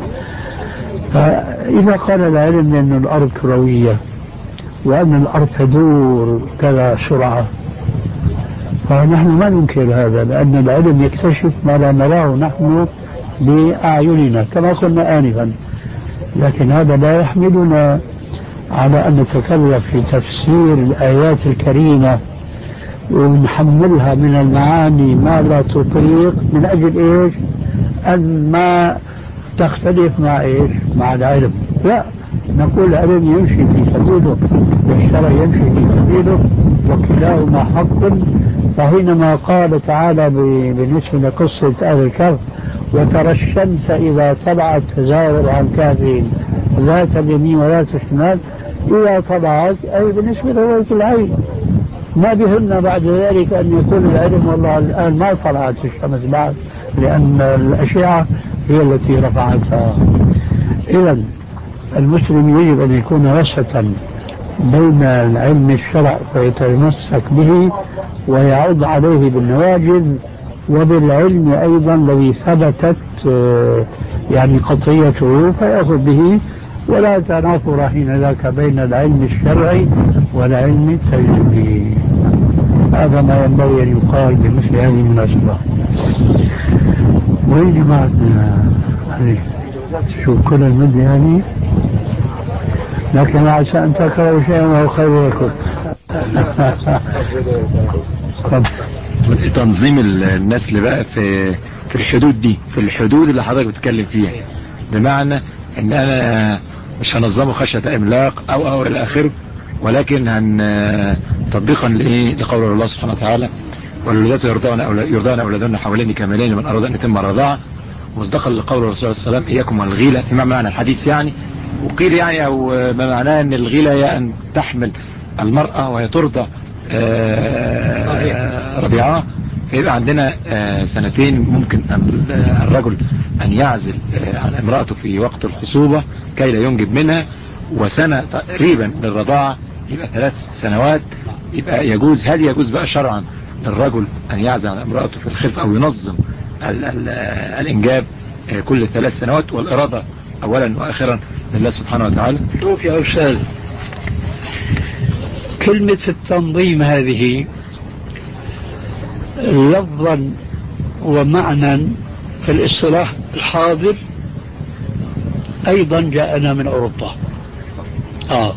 فإذا قال العلم أن الأرض كروية وأن الأرض تدور كذا سرعة فنحن ما ننكر هذا، لأن العلم يكتشف ما لا نراه نحن بأعيننا كما قلنا آنفا. لكن هذا لا يحملنا على أن نتكلم في تفسير الآيات الكريمة ونحملها من المعاني ما لا تطيق من أجل إيش أن ما تختلف مع إيش مع العلم. لا، نقول العلم يمشي في سبيله والشرع يمشي في سبيله وكلاهما حق. فحينما قال تعالى بالنسبة لقصة أهل الكهف وترى الشمس إذا طلعت تزاور عن كهفهم ذات اليمين وذات الشمال، إذا طلعت أي بالنسبة لرؤية العين، ما بهن بعد ذلك أن يكون العلم والله الآن ما طلعت الشمس بعد، لأن الأشعة هي التي رفعتها. إذا المسلم يجب أن يكون وسطا بين العلم الشرع فيتمسك به ويعض عليه بالنواجذ، وبالعلم أيضا الذي ثبتت يعني قطعيته فيأخذ به، ولا تنافر حين ذاك بين العلم الشرعي والعلم التجريبي. هذا ما ينبغي أن يقال بمثل هذه المناسبة. وين جماعتنا شو كل المدة يعني، لكن عسى أن تكرهوا شيئا وهو خير لكم. تنظيم النسل بقى في في الحدود دي، في الحدود اللي حضرتك بتتكلم فيها، بمعنى ان انا مش هنظمه خشية املاق او او الى اخره، ولكن هن تطبيقا لايه لقول الله سبحانه وتعالى والولادات يرضعن يرضعن اولادهن حوالين كاملين من اراد ان يتم الرضاعه، مصداقا لقول الرسول صلى الله عليه وسلم اياكم والغيله، فيما معنى الحديث يعني. وقيل يعني او ما معناه ان الغيله هي ان تحمل المرأة وهي ترضع رضيعة، فيبقى عندنا سنتين ممكن الرجل أن يعزل عن امرأته في وقت الخصوبة كي لا ينجب منها، وسنة تقريبا للرضاعة، يبقى ثلاث سنوات. يبقى يجوز، هل يجوز بقى شرعا للرجل أن يعزل عن امرأته في الخلف أو ينظم ال ال الإنجاب كل ثلاث سنوات، والإرادة أولا وآخرا لله سبحانه وتعالى؟ شوف يا أستاذ، كلمة التنظيم هذه لفظا ومعنى في الاصطلاح الحاضر أيضا جاءنا من أوروبا. آه.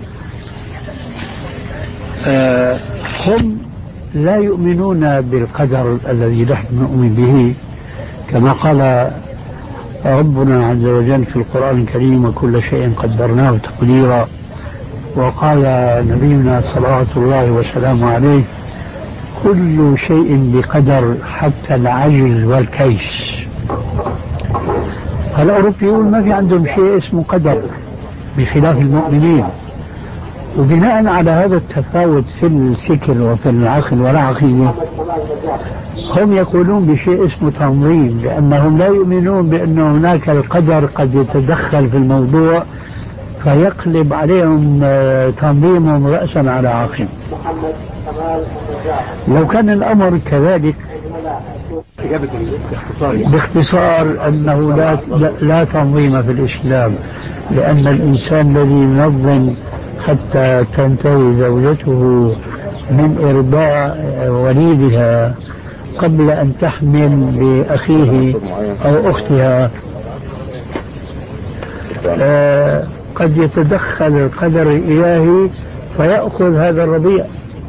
آه هم لا يؤمنون بالقدر الذي نحن نؤمن به، كما قال ربنا عز وجل في القرآن الكريم وكل شيء قدرناه تقديرا، وقال نبينا صلوات الله وسلامه عليه كل شيء بقدر حتى العجز والكيس. الأوروبيون ما في عندهم شيء اسمه قدر بخلاف المؤمنين، وبناء على هذا التفاوت في الفكر وفي العقل والعقيدة هم يقولون بشيء اسمه تنظيم، لأنهم لا يؤمنون بأن هناك القدر قد يتدخل في الموضوع فيقلب عليهم تنظيمهم رأسا على عقب. لو كان الأمر كذلك باختصار أنه لا, لا تنظيم في الإسلام، لأن الإنسان الذي ينظم حتى تنتهي زوجته من إرضاع وليدها قبل أن تحمل بأخيه أو أختها، آه قد يتدخل القدر الإلهي فيأخذ هذا الرضيع.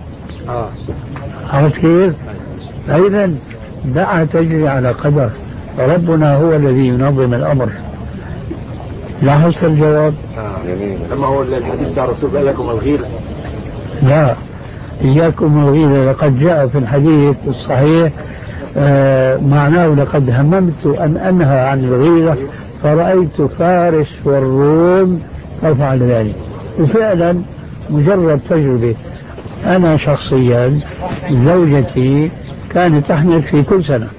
عرفت كيف؟ أيضا دعها تجري على قدر، ربنا هو الذي ينظم الأمر. لاحظت الجواب؟ أما هو الحديث بتاع الرسول إياكم الغيلة، لا، إياكم الغيلة لقد جاء في الحديث الصحيح آه معناه لقد هممت أن أنهى عن الغيلة فرأيت فارس والروم أفعل ذلك. وفعلا مجرد تجربة، أنا شخصيا زوجتي كانت تحمل في كل سنة،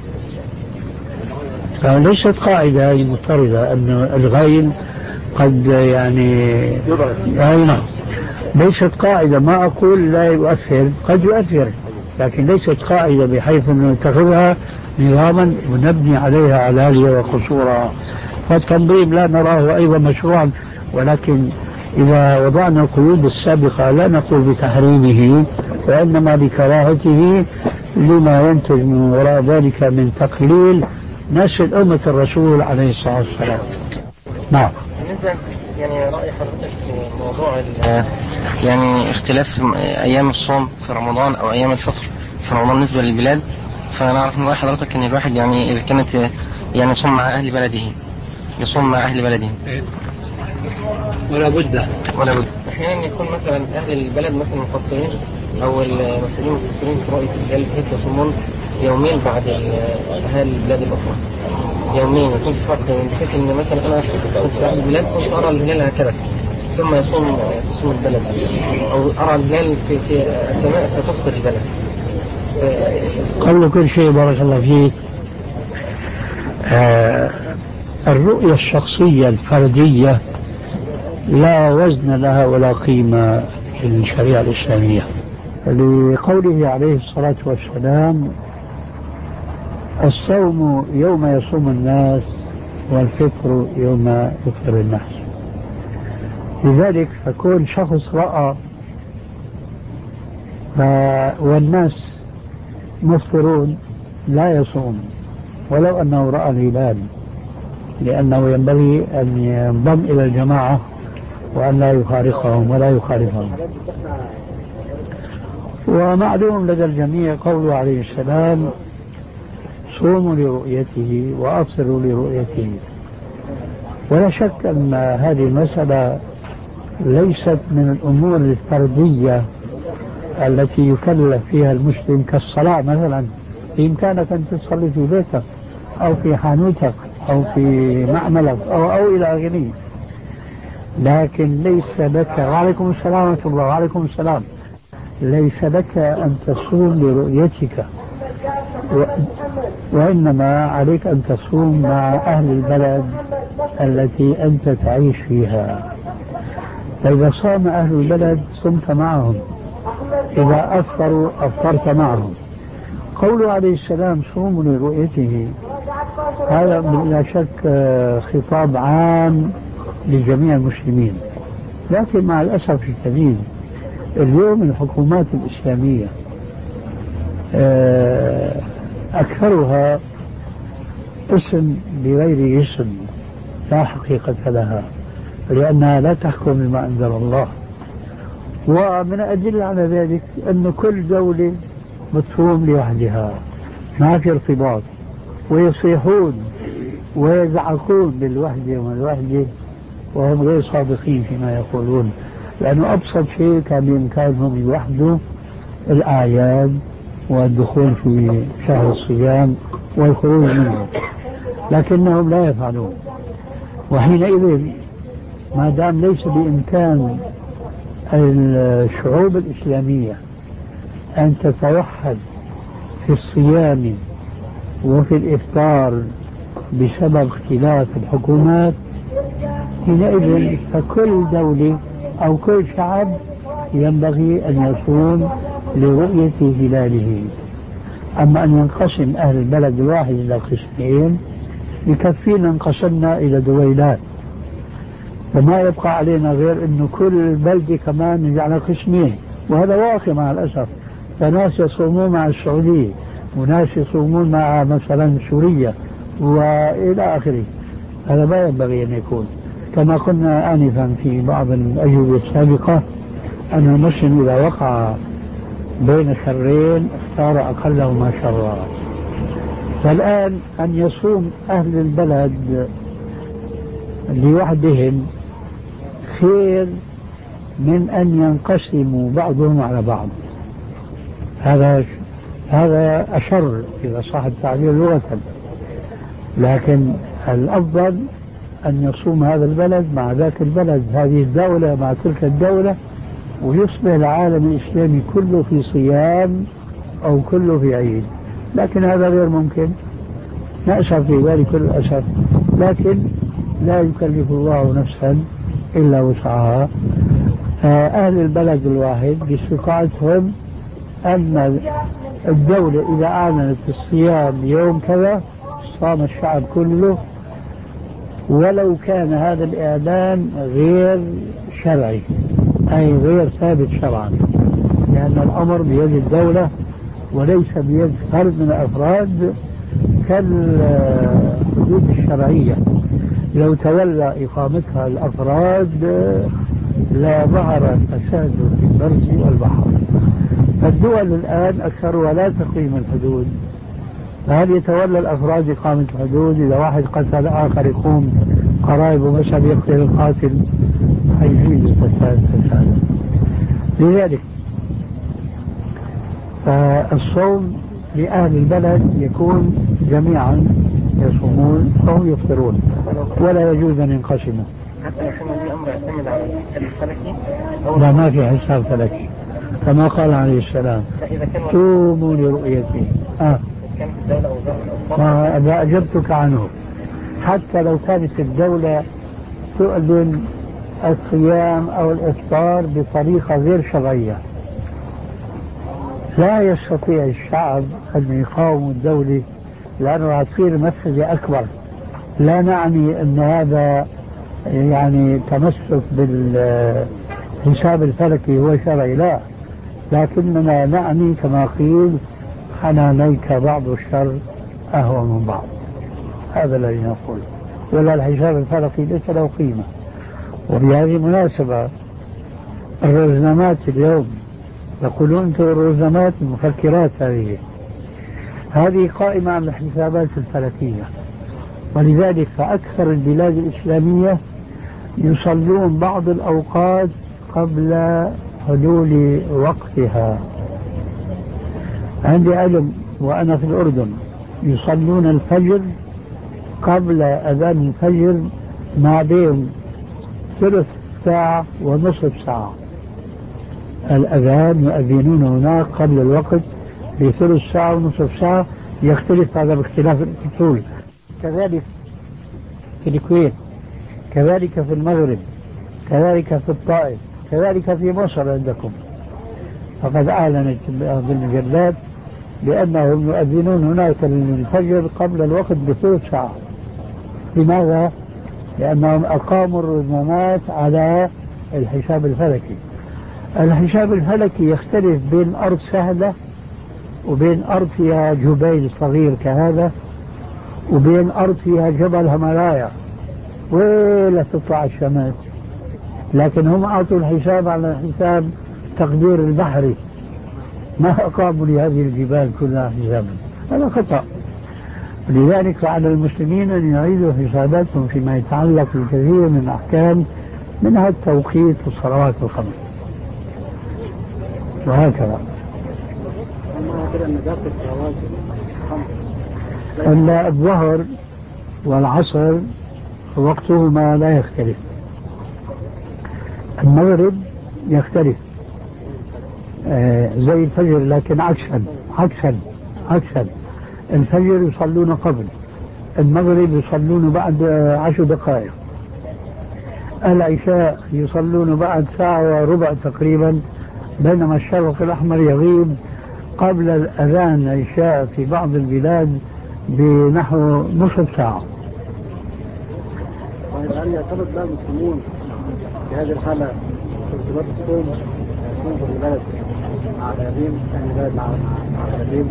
فليست قاعدة مضطردة أن الغيل قد يعني أين ليست قاعدة. ما أقول لا يؤثر، قد يؤثر، لكن ليست قاعدة بحيث أن نتخذها نظاما ونبني عليها علالية وقصورها. فالتنظيم لا نراه أيضا مشروعا، ولكن إذا وضعنا القيود السابقة لا نقول بتحريمه وإنما بكراهته لما ينتج من وراء ذلك من تقليل نسل أمة الرسول عليه الصلاة والسلام. نعم. بالنسبة يعني رأي حضرتك في موضوع يعني اختلاف أيام الصوم في رمضان أو أيام الفطر في رمضان بالنسبة للبلاد، فنعرف من رأي حضرتك أن الواحد يعني إذا كانت يعني يصوم مع أهل بلده يصوم مع أهل بلده ولا بد ولا بد أحيانا يكون مثلا أهل البلد مثلا مقصرين أو المسؤولين مقصرين في رؤية الهلال بحيث يصومون يومين بعد أهل البلاد الأخرى، يومين يكون في فرق بحيث إن مثلا أنا في أهل البلاد كنت أرى الهلال هكذا ثم يصوم تصوم البلد، أو أرى الهلال في في السماء فتفطر البلد. قبل كل شيء بارك الله فيك، آه الرؤية الشخصية الفردية لا وزن لها ولا قيمة في الشريعة الإسلامية، لقوله عليه الصلاة والسلام: الصوم يوم يصوم الناس والفطر يوم يفطر الناس. لذلك فكون شخص رأى والناس مفطرون لا يصوم ولو أنه رأى الهلال، لأنه ينبغي أن ينضم إلى الجماعة وأن لا يفارقهم ولا يخالفهم. ومعلوم لدى الجميع قوله عليه السلام: صوموا لرؤيته وأفطروا لرؤيته. ولا شك أن هذه المسألة ليست من الأمور الفردية التي يكلف فيها المسلم كالصلاة مثلا. بإمكانك أن تصلي في بيتك أو في حانوتك أو في معملك أو, أو إلى آخره، لكن ليس لك. وعليكم السلام ورحمة الله. وعليكم السلام. ليس لك أن تصوم لرؤيتك، و... وإنما عليك أن تصوم مع أهل البلد التي أنت تعيش فيها. فإذا صام أهل البلد صمت معهم، إذا أفطروا أفطرت معهم. قوله عليه السلام: صوموا لرؤيته، هذا بلا شك خطاب عام لجميع المسلمين. لكن مع الأسف الشديد اليوم الحكومات الإسلامية أكثرها اسم بغير اسم لا حقيقة لها، لأنها لا تحكم بما أنزل الله. ومن أدلة على ذلك أن كل دولة بتصوم لوحدها، ما في ارتباط، ويصيحون ويزعقون بالوحدة والوحدة وهم غير صادقين فيما يقولون، لأنه أبسط شيء كان بإمكانهم يوحدوا الأعياد والدخول في شهر الصيام والخروج منه، لكنهم لا يفعلون. وحينئذ ما دام ليس بإمكان الشعوب الإسلامية أن تتوحد في الصيام وفي الإفطار بسبب اختلاف الحكومات، حينئذ فكل دولة أو كل شعب ينبغي أن يصوم لرؤية هلاله. أما أن ينقسم أهل البلد الواحد إلى قسمين يكفينا انقسمنا إلى دويلات، فما يبقى علينا غير أنه كل بلدة كمان نجعلها قسمين. وهذا واقع مع الأسف، فناس يصومون مع السعودية وناس يصومون مع مثلا سوريا وإلى آخره. هذا ما ينبغي أن يكون. كما قلنا آنفا في بعض الأجوبة السابقة أن المسلم إذا وقع بين شرين اختار أقلهما شرا. فالآن أن يصوم أهل البلد لوحدهم خير من أن ينقسموا بعضهم على بعض. هذا هذا أشر إذا صح التعبير لغة، لكن الأفضل أن يصوم هذا البلد مع ذاك البلد، هذه الدولة مع تلك الدولة، ويصبح العالم الإسلامي كله في صيام أو كله في عيد. لكن هذا غير ممكن، نأسف في ذلك كل الأسف، لكن لا يكلف الله نفسا إلا وسعها. أهل البلد الواحد باستطاعتهم أن الدولة إذا أعلنت الصيام يوم كذا صام الشعب كله، ولو كان هذا الإعلان غير شرعي أي غير ثابت شرعا، لأن الأمر بيد الدولة وليس بيد فرد من الأفراد كالحدود الشرعية. لو تولى إقامتها الأفراد لا ظهر فساد في البر والبحر. فالدول الآن أكثرها لا تقيم الحدود، فهل يتولى الأفراد إقامة الحدود؟ إذا واحد قتل آخر يقوم قرائبه مثلا يقتل القاتل، هيزيد الفساد فسادا. لذلك فالصوم لأهل البلد يكون جميعا يصومون أو يفطرون، ولا يجوز أن ينقسموا. حتى يكون هذا الأمر يعتمد على الحساب الفلكي؟ لا، ما في حساب فلكي، كما قال عليه السلام: صوموا لرؤيته. آه. كانت الدولة أو ما أجبتك عنه. حتى لو كانت الدولة تؤذن الصيام أو الإفطار بطريقة غير شرعية، لا يستطيع الشعب أن يقاوم الدولة، لأنه تصير مفسدة أكبر. لا نعني أن هذا يعني تمسك بالحساب الفلكي هو شرعي، لا، لكننا نعني كما قيل حنانيك بعض الشر أهون من بعض، هذا الذي نقول. ولا الحساب الفلكي ليس له قيمة. وبهذه المناسبة الرزنامات اليوم يقولون أنتم الرزنامات المفكرات هذه هذه قائمة على الحسابات الفلكية، ولذلك فأكثر البلاد الإسلامية يصلون بعض الأوقات قبل حلول وقتها. عندي علم وأنا في الأردن يصلون الفجر قبل أذان الفجر ما بين ثلث ساعة ونصف ساعة. الأذان يؤذنون هناك قبل الوقت بثلث ساعة ونصف ساعة، يختلف هذا باختلاف الفصول. كذلك في الكويت، كذلك في المغرب، كذلك في الطائف، كذلك في مصر عندكم. فقد أعلنت بعض المجلات بأنهم يؤذنون هناك الفجر قبل الوقت بثلث ساعة. لماذا؟ لأنهم أقاموا الرزنامات على الحساب الفلكي. الحساب الفلكي يختلف بين أرض سهلة وبين أرض فيها جبيل صغير كهذا، وبين أرض فيها جبل همالايا ولا تطلع الشمس. لكن هم أعطوا الحساب على حساب تقدير البحري، ما أقاموا لهذه الجبال كلها حسابا. هذا خطأ. لذلك على المسلمين أن يعيدوا حساباتهم فيما يتعلق بالكثير من الأحكام، منها التوقيت والصلوات الخمس وهكذا. أما الظهر والعصر وقتهما لا يختلف. المغرب يختلف آه زي الفجر، لكن عكسا عكسا عكسا الفجر يصلون قبل، المغرب يصلون بعد عشر دقائق، العشاء يصلون بعد ساعة وربع تقريبا، بينما الشرق الأحمر يغيب قبل الأذان العشاء في بعض البلاد بنحو نصف ساعة. هل يعتمد بقى المسلمون في هذه الحالة في ارتباط الصوم الصوم في البلد مع الأديم، يعني البلد مع مع الأديم؟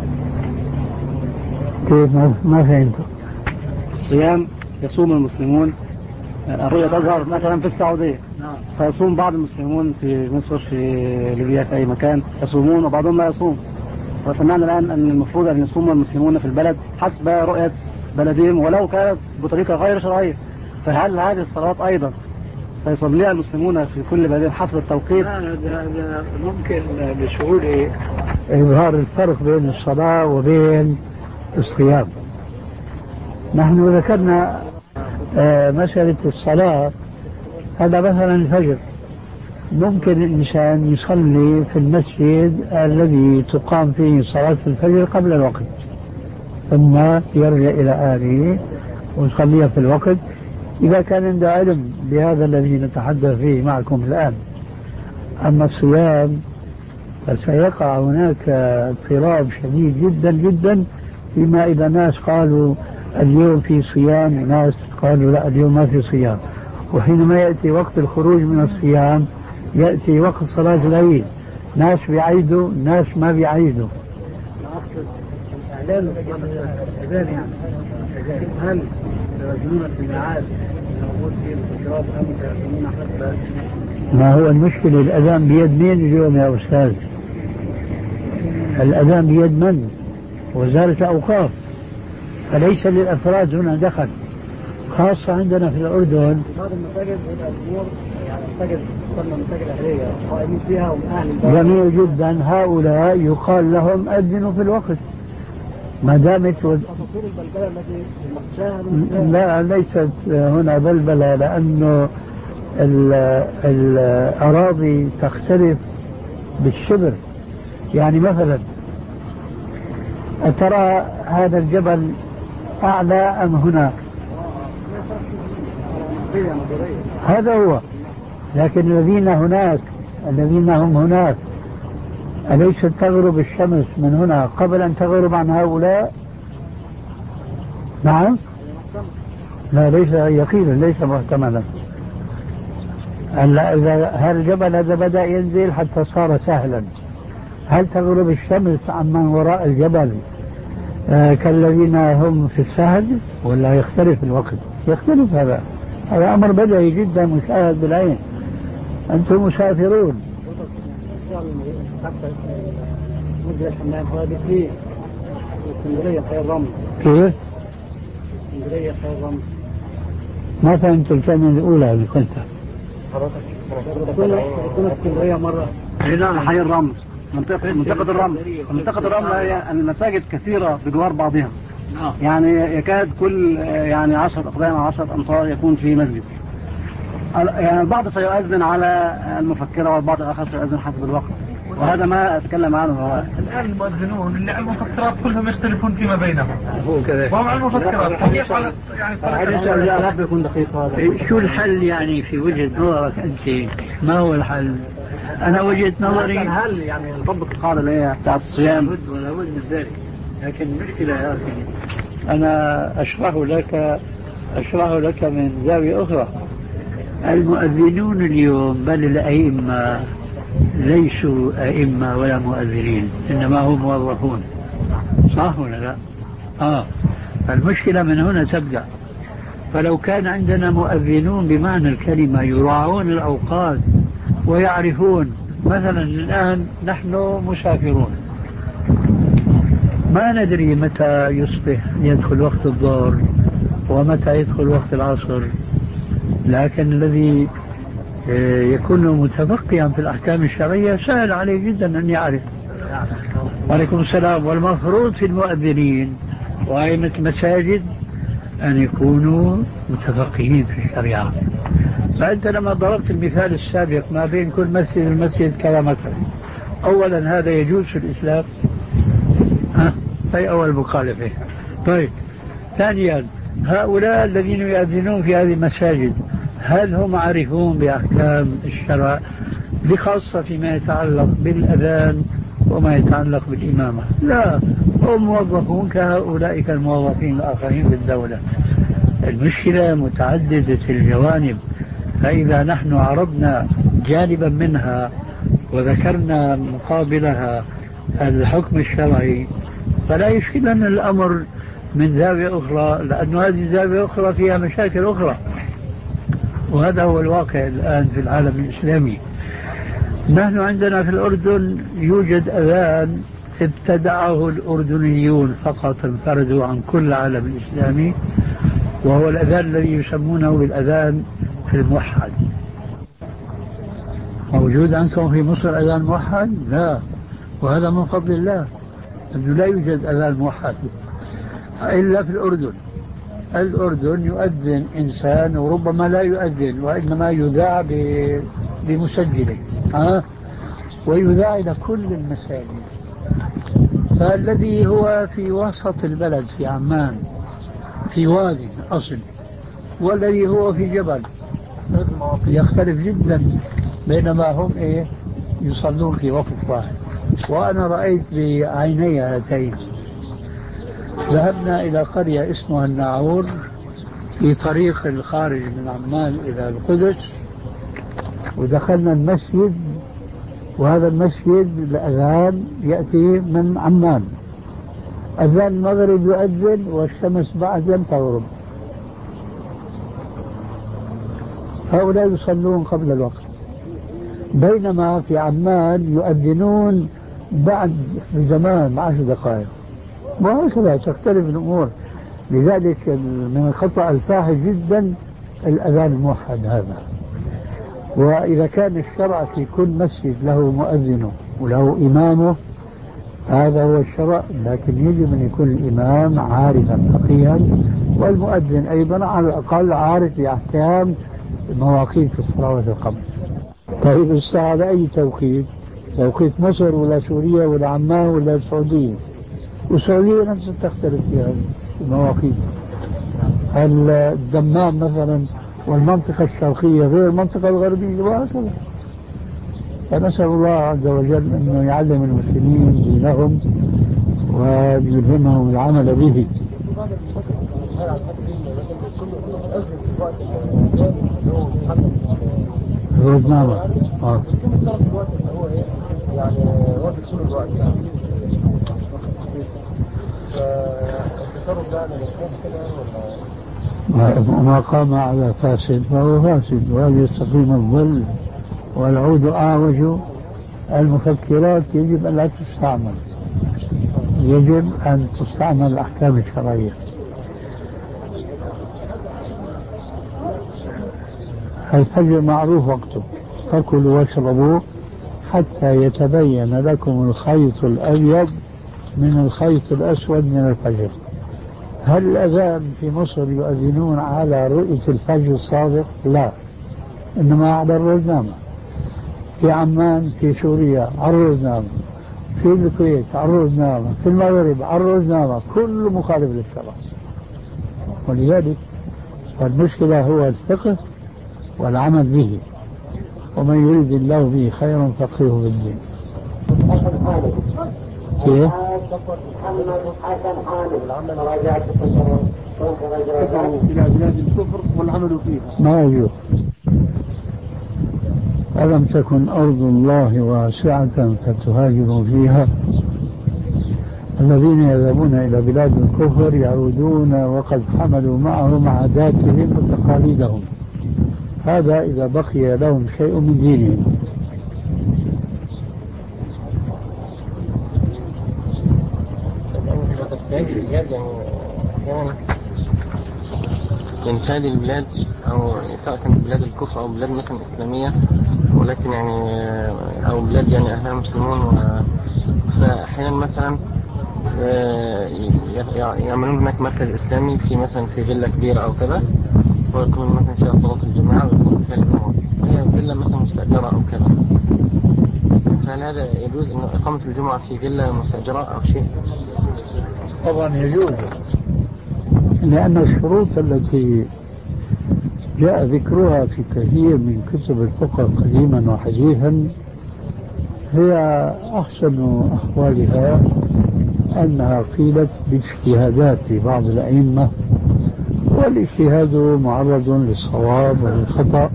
كيف؟ ما فهمت. الصيام يصوم المسلمون، الرؤية تظهر مثلا في السعودية، فيصوم بعض المسلمون في مصر، في ليبيا، في أي مكان يصومون وبعضهم لا يصوم. وسمعنا الآن أن المفروض أن يصوم المسلمون في البلد حسب رؤية بلدهم ولو كانت بطريقة غير شرعية. فهل هذه الصلوات أيضا سيصليها المسلمون في كل بلد حسب التوقيت؟ هذا ممكن بسهولة إظهار الفرق بين الصلاة وبين الصيام. نحن ذكرنا آه مسألة الصلاة، هذا مثلا الفجر ممكن الإنسان يصلي في المسجد الذي تقام فيه صلاة الفجر قبل الوقت، ثم يرجع إلى أهله ويصليها في الوقت إذا كان عنده علم بهذا الذي نتحدث فيه معكم الآن. أما الصيام فسيقع هناك اضطراب شديد جدا جدا فيما إذا ناس قالوا اليوم في صيام وناس قالوا لا اليوم ما في صيام، وحينما يأتي وقت الخروج من الصيام يأتي وقت صلاة العيد، ناس بيعيدوا ناس ما بيعيدوا. إعلان الأذان يعني هل سيلزمون في الميعاد الموجود فيه التكرار أم سيلزمون حسب؟ ما هو المشكلة؟ الأذان بيد مين اليوم يا أستاذ؟ الأذان بيد من؟ وزارة الأوقاف، فليس للأفراد هنا دخل، خاصة عندنا في الأردن. بعض المساجد الأمور يعني مساجد تسمى مساجد أهلية قائمين فيها ومن أهل البلد. جميل جدا، هؤلاء يقال لهم أذنوا في الوقت ما دامت و... تصوير البلبلة التي نقشاها. لا ليست هنا بلبلة، لأنه الأراضي تختلف بالشبر. يعني مثلا أترى هذا الجبل أعلى أم هنا؟ هذا هو. لكن الذين هناك الذين هم هناك أليست تغرب الشمس من هنا قبل أن تغرب عن هؤلاء؟ نعم. لا ليس يقينا، ليس محتملا. هل الجبل هذا بدأ ينزل حتى صار سهلا؟ هل تغرب الشمس عمن وراء الجبل آه كالذين هم في السهل ولا يختلف الوقت؟ يختلف. هذا هذا أمر بديهي جدا مشاهد بالعين. أنتم مسافرون. كيف؟ ما فهمت الكلمة الأولى اللي قلتها. كنا في اسكندرية مرة هنا حي الرمل، منطقة منطقة الرمل. منطقة الرمل هي المساجد كثيرة بجوار بعضها، يعني يكاد كل يعني عشر أقدام أو عشر أمتار يكون في مسجد. يعني البعض سيؤذن على المفكرة والبعض الآخر سيؤذن حسب الوقت، وهذا ما أتكلم عنه. هو الآن المؤذنون اللي على المفكرات كلهم يختلفون فيما بينهم. هو كذا. وهم على المفكرات كيف على يعني الطريقة بيكون دقيق هذا. شو الحل يعني في وجهة نظرك أنت؟ ما هو الحل؟ أنا وجهة نظري هل يعني نطبق القاعدة اللي هي بتاعت الصيام؟ ولا بد من ذلك. لكن المشكلة يا أخي أنا أشرح لك أشرح لك من زاوية أخرى. المؤذنون اليوم بل الأئمة ليسوا أئمة ولا مؤذنين، إنما هم موظفون. صح ولا لا؟ آه. فالمشكلة من هنا تبدأ. فلو كان عندنا مؤذنون بمعنى الكلمة يراعون الأوقات ويعرفون، مثلا الآن نحن مسافرون ما ندري متى يصبح يدخل وقت الظهر ومتى يدخل وقت العصر، لكن الذي يكون متفقيا في الأحكام الشرعية سهل عليه جدا أن يعرف. وعليكم السلام. والمفروض في المؤذنين وأئمة المساجد أن يكونوا متفقهين في الشريعة. فأنت لما ضربت المثال السابق ما بين كل مسجد والمسجد كذا متر، أولا هذا يجوز في الإسلام؟ ها؟ هي أول مخالفة. طيب ثانيا هؤلاء الذين يؤذنون في هذه المساجد هل هم عارفون بأحكام الشرع بخاصة فيما يتعلق بالأذان وما يتعلق بالإمامة؟ لا، هم موظفون كهؤلاء الموظفين الآخرين بالدولة. المشكلة متعددة الجوانب، فإذا نحن عرضنا جانبا منها وذكرنا مقابلها الحكم الشرعي فلا يشكلنا الأمر من زاوية أخرى، لأن هذه الزاوية أخرى فيها مشاكل أخرى. وهذا هو الواقع الآن في العالم الإسلامي. نحن عندنا في الأردن يوجد أذان ابتدعه الأردنيون فقط، انفردوا عن كل العالم الإسلامي، وهو الأذان الذي يسمونه بالأذان الموحد. موجود عندكم في مصر أذان موحد؟ لا، وهذا من فضل الله أنه لا يوجد أذان موحد إلا في الأردن. الأردن يؤذن إنسان وربما لا يؤذن وإنما يذاع بمسجله ها؟ ويذاع إلى كل المساجد. فالذي هو في وسط البلد في عمان في وادي أصل والذي هو في جبل يختلف جدا، بينما هم إيه يصلون في وقت واحد. وأنا رأيت بعيني هاتين. ذهبنا إلى قرية اسمها الناعور في طريق الخارج من عمان إلى القدس، ودخلنا المسجد، وهذا المسجد الأذان يأتي من عمان. أذان المغرب يؤذن والشمس بعد لم تغرب. هؤلاء يصلون قبل الوقت، بينما في عمان يؤذنون بعد بزمان بعشر دقائق. وهكذا تختلف الأمور. لذلك من الخطأ الفاحش جدا الأذان الموحد هذا. وإذا كان الشرع في كل مسجد له مؤذنه وله إمامه هذا هو الشرع، لكن يجب أن يكون الإمام عارفا فقيها والمؤذن أيضا على الأقل عارف بأحكام مواقيت الصلوات الخمس. طيب الساعة أي توقيت؟ توقيت مصر ولا سوريا ولا عمان ولا السعودية؟ والسعودية نفسها تختلف فيها المواقيت. الدمام مثلا والمنطقة الشرقية غير المنطقة الغربية وهكذا. فنسأل الله عز وجل أنه يعلم المسلمين دينهم ويلهمهم العمل به. روزنامة اه يعني وقت طول الوقت يعني التصرف ده انا مسموح كده ولا ما قام على فاسد فهو فاسد، وهل يستقيم الظل والعود أعوج. المفكرات يجب أن لا تستعمل، يجب أن تستعمل الأحكام الشرعية. الفجر معروف وقته، فكلوا واشربوا حتى يتبين لكم الخيط الأبيض من الخيط الأسود من الفجر. هل الأذان في مصر يؤذنون على رؤية الفجر الصادق؟ لا، إنما على الروزنامة. في عمان في سوريا على الروزنامة، في الكويت على الروزنامة، في المغرب على الروزنامة، كل مخالف للشرع. ولذلك المشكلة هو الفقه والعمل به، ومن يريد الله به خيرا فقهه في الدين. كيف؟ إلى بلاد الكفر والعمل فيها ما يجوز. ألم تكن أرض الله واسعة فتهاجروا فيها. الذين يذهبون إلى بلاد الكفر يعودون وقد حملوا معهم عاداتهم وتقاليدهم، هذا إذا بقي لهم شيء من دينهم. يعني في هذه البلاد أو سواء كانت بلاد الكفر أو بلاد مثلا إسلامية، ولكن يعني أو بلاد يعني أهلها مسلمون، فأحيانا مثلا يعملون هناك مركز إسلامي في مثلا في فيلا كبيرة أو كذا، ويكون مثلا فيها صلاة الجماعة ويكون فيها الجمعة، هي فيلا مثلا مستأجرة أو كذا. فهل هذا يجوز إنه إقامة الجمعة في فيلا مستأجرة أو شيء؟ طبعا يجوز، لأن الشروط التي جاء ذكرها في كثير من كتب الفقه قديما وحديثا هي أحسن أحوالها أنها قيلت باجتهادات لبعض الأئمة، والاجتهاد معرض للصواب والخطأ،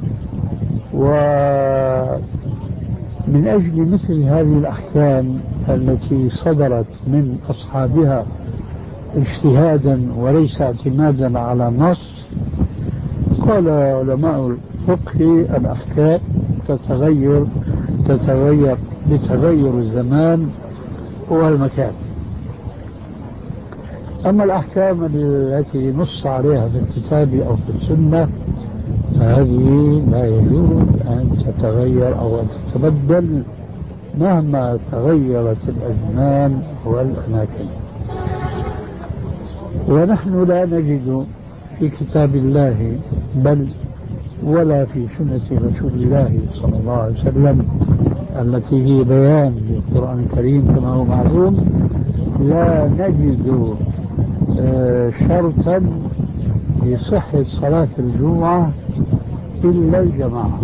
ومن أجل مثل هذه الأحكام التي صدرت من أصحابها اجتهادا وليس اعتمادا على نص، قال علماء الفقه الأحكام تتغير تتغير بتغير الزمان والمكان. أما الأحكام التي نص عليها في الكتاب أو في السنة فهذه لا يجوز أن تتغير أو أن تتبدل مهما تغيرت الأزمان والأماكن. ونحن لا نجد في كتاب الله بل ولا في سنة رسول الله صلى الله عليه وسلم التي هي بيان للقرآن الكريم كما هو معلوم، لا نجد شرطا لصحة صلاة الجمعة إلا الجماعة.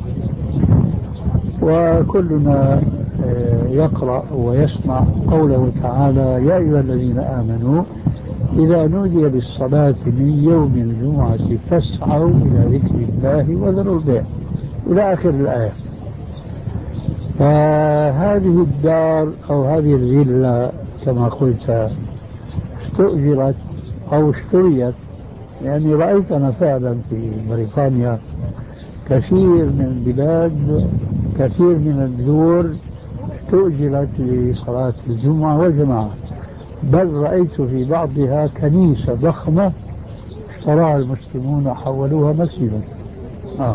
وكلنا يقرأ ويسمع قوله تعالى: يا أيها الذين آمنوا إذا نودي للصلاة من يوم الجمعة فاسعوا إلى ذكر الله وذروا البيع إلى آخر الآية. فهذه الدار أو هذه الفيلا كما قلت استؤجرت أو اشتريت، يعني رأيت أنا فعلا في بريطانيا كثير من البلاد كثير من الدور استؤجرت لصلاة الجمعة والجماعة، بل رأيت في بعضها كنيسة ضخمة اشتراها المسلمون وحولوها مسجدا. آه.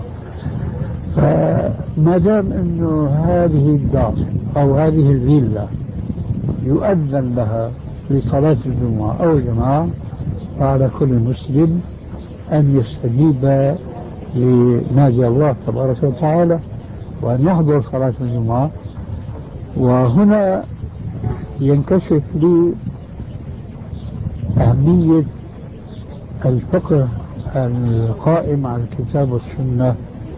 فما دام انه هذه الدار او هذه الفيلا يؤذن لها لصلاة الجمعة او الجماعة، فعلى كل مسلم ان يستجيب لنادي الله تبارك وتعالى وان يحضر صلاة الجمعة. وهنا ينكشف لي أهمية الفقه القائم على الكتاب والسنة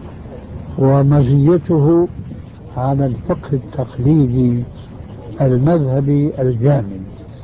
ومزيته على الفقه التقليدي المذهبي الجامد.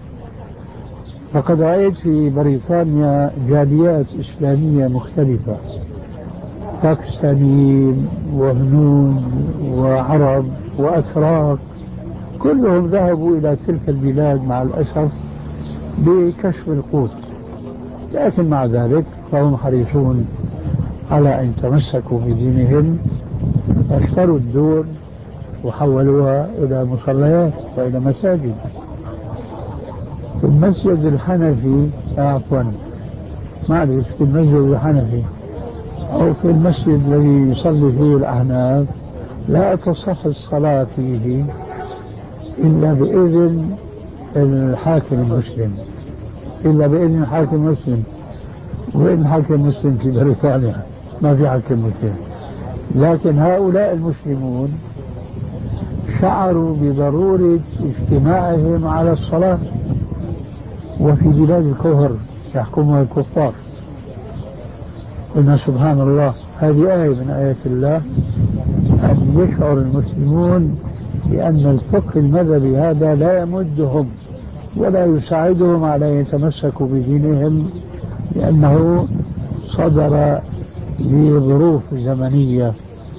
فقد رأيت في بريطانيا جاليات إسلامية مختلفة، باكستانيين وهنود وعرب وأتراك، كلهم ذهبوا إلى تلك البلاد مع الأسف بكشف القوت، لكن مع ذلك فهم حريصون على أن يتمسكوا بدينهم، اشتروا الدور وحولوها إلى مصليات وإلى مساجد. في المسجد الحنفي عفوا معلش في المسجد الحنفي أو في المسجد الذي يصلي فيه الأحناف لا تصح الصلاة فيه إلا بإذن الحاكم المسلم، إلا بإذن الحاكم المسلم. وإذن الحاكم المسلم في بريطانيا ما في حاكم مسلم. لكن هؤلاء المسلمون شعروا بضرورة اجتماعهم على الصلاة، وفي بلاد الكفر يحكمها الكفار. قلنا سبحان الله، هذه آية من آيات الله، أن يشعر المسلمون بأن الفقه المذهبي هذا لا يمدهم ولا يساعدهم على أن يتمسكوا بدينهم، لأنه صدر لظروف زمنية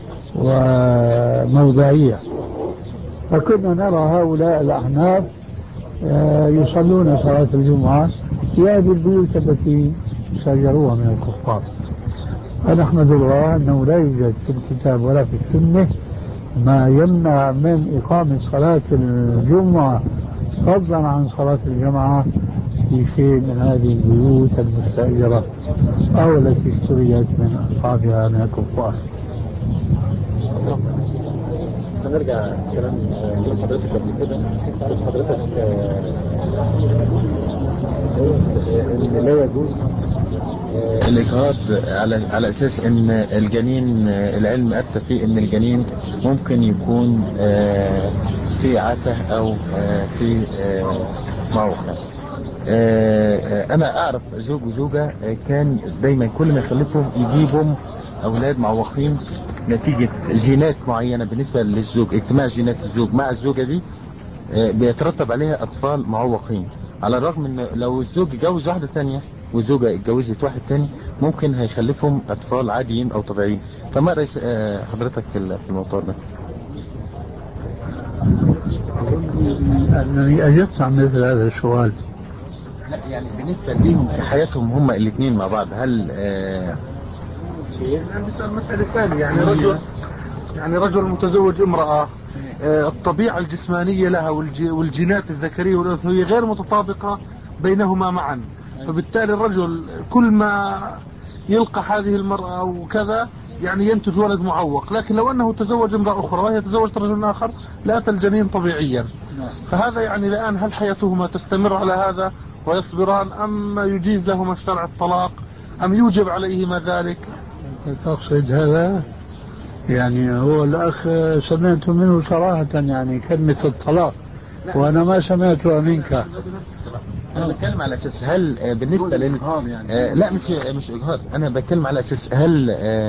وموضعية. فكنا نرى هؤلاء الأحناف يصلون صلاة الجمعة في هذه البيوت التي سجروها من الكفار. فنحمد الله أنه لا يوجد في الكتاب ولا في السنة ما يمنع من إقامة صلاة الجمعة فضلا عن صلاة الجمعة في شيء من هذه البيوت المستأجرة أو التي اشتريت من أصحابها من الكفار. هنرجع كلام حضرتك قبل كده. حضرتك ان لا يجوز الاجهاض على على اساس ان الجنين، العلم افتى فيه ان الجنين ممكن يكون في عته او في معوقه. انا اعرف زوج وزوجه كان دايما كل ما يخلفوا يجيبوا اولاد معوقين نتيجة جينات معينة بالنسبة للزوج، اجتماع جينات الزوج مع الزوجة دي بيترتب عليها اطفال معوقين، على الرغم ان لو الزوج اتجوز واحدة ثانية والزوجة اتجوزت واحد ثاني ممكن هيخلفهم اطفال عاديين او طبيعيين. فما رأي حضرتك في الموضوع ده؟ أنني أجبت عن مثل هذا السؤال. لا يعني بالنسبة ليهم في حياتهم هم الاثنين مع بعض، هل آه يعني نسأل مسألة ثانية، يعني رجل يعني رجل متزوج امرأة، الطبيعة الجسمانية لها والجينات الذكرية والأنثوية غير متطابقة بينهما معا، فبالتالي الرجل كل ما يلقى هذه المرأة وكذا يعني ينتج ولد معوق. لكن لو أنه تزوج امرأة أخرى وهي تزوجت رجل آخر لأتى الجنين طبيعيا. فهذا يعني الآن هل حياتهما تستمر على هذا ويصبران، أم يجيز لهما شرع الطلاق، أم يوجب عليهما ذلك؟ تقصد هذا؟ يعني هو الأخ سمعت منه صراحة يعني كلمة الطلاق، وأنا ما سمعتها منك. أنا بتكلم على أساس هل بالنسبة لل يعني. لا مش مش إجهاض، أنا بتكلم على أساس هل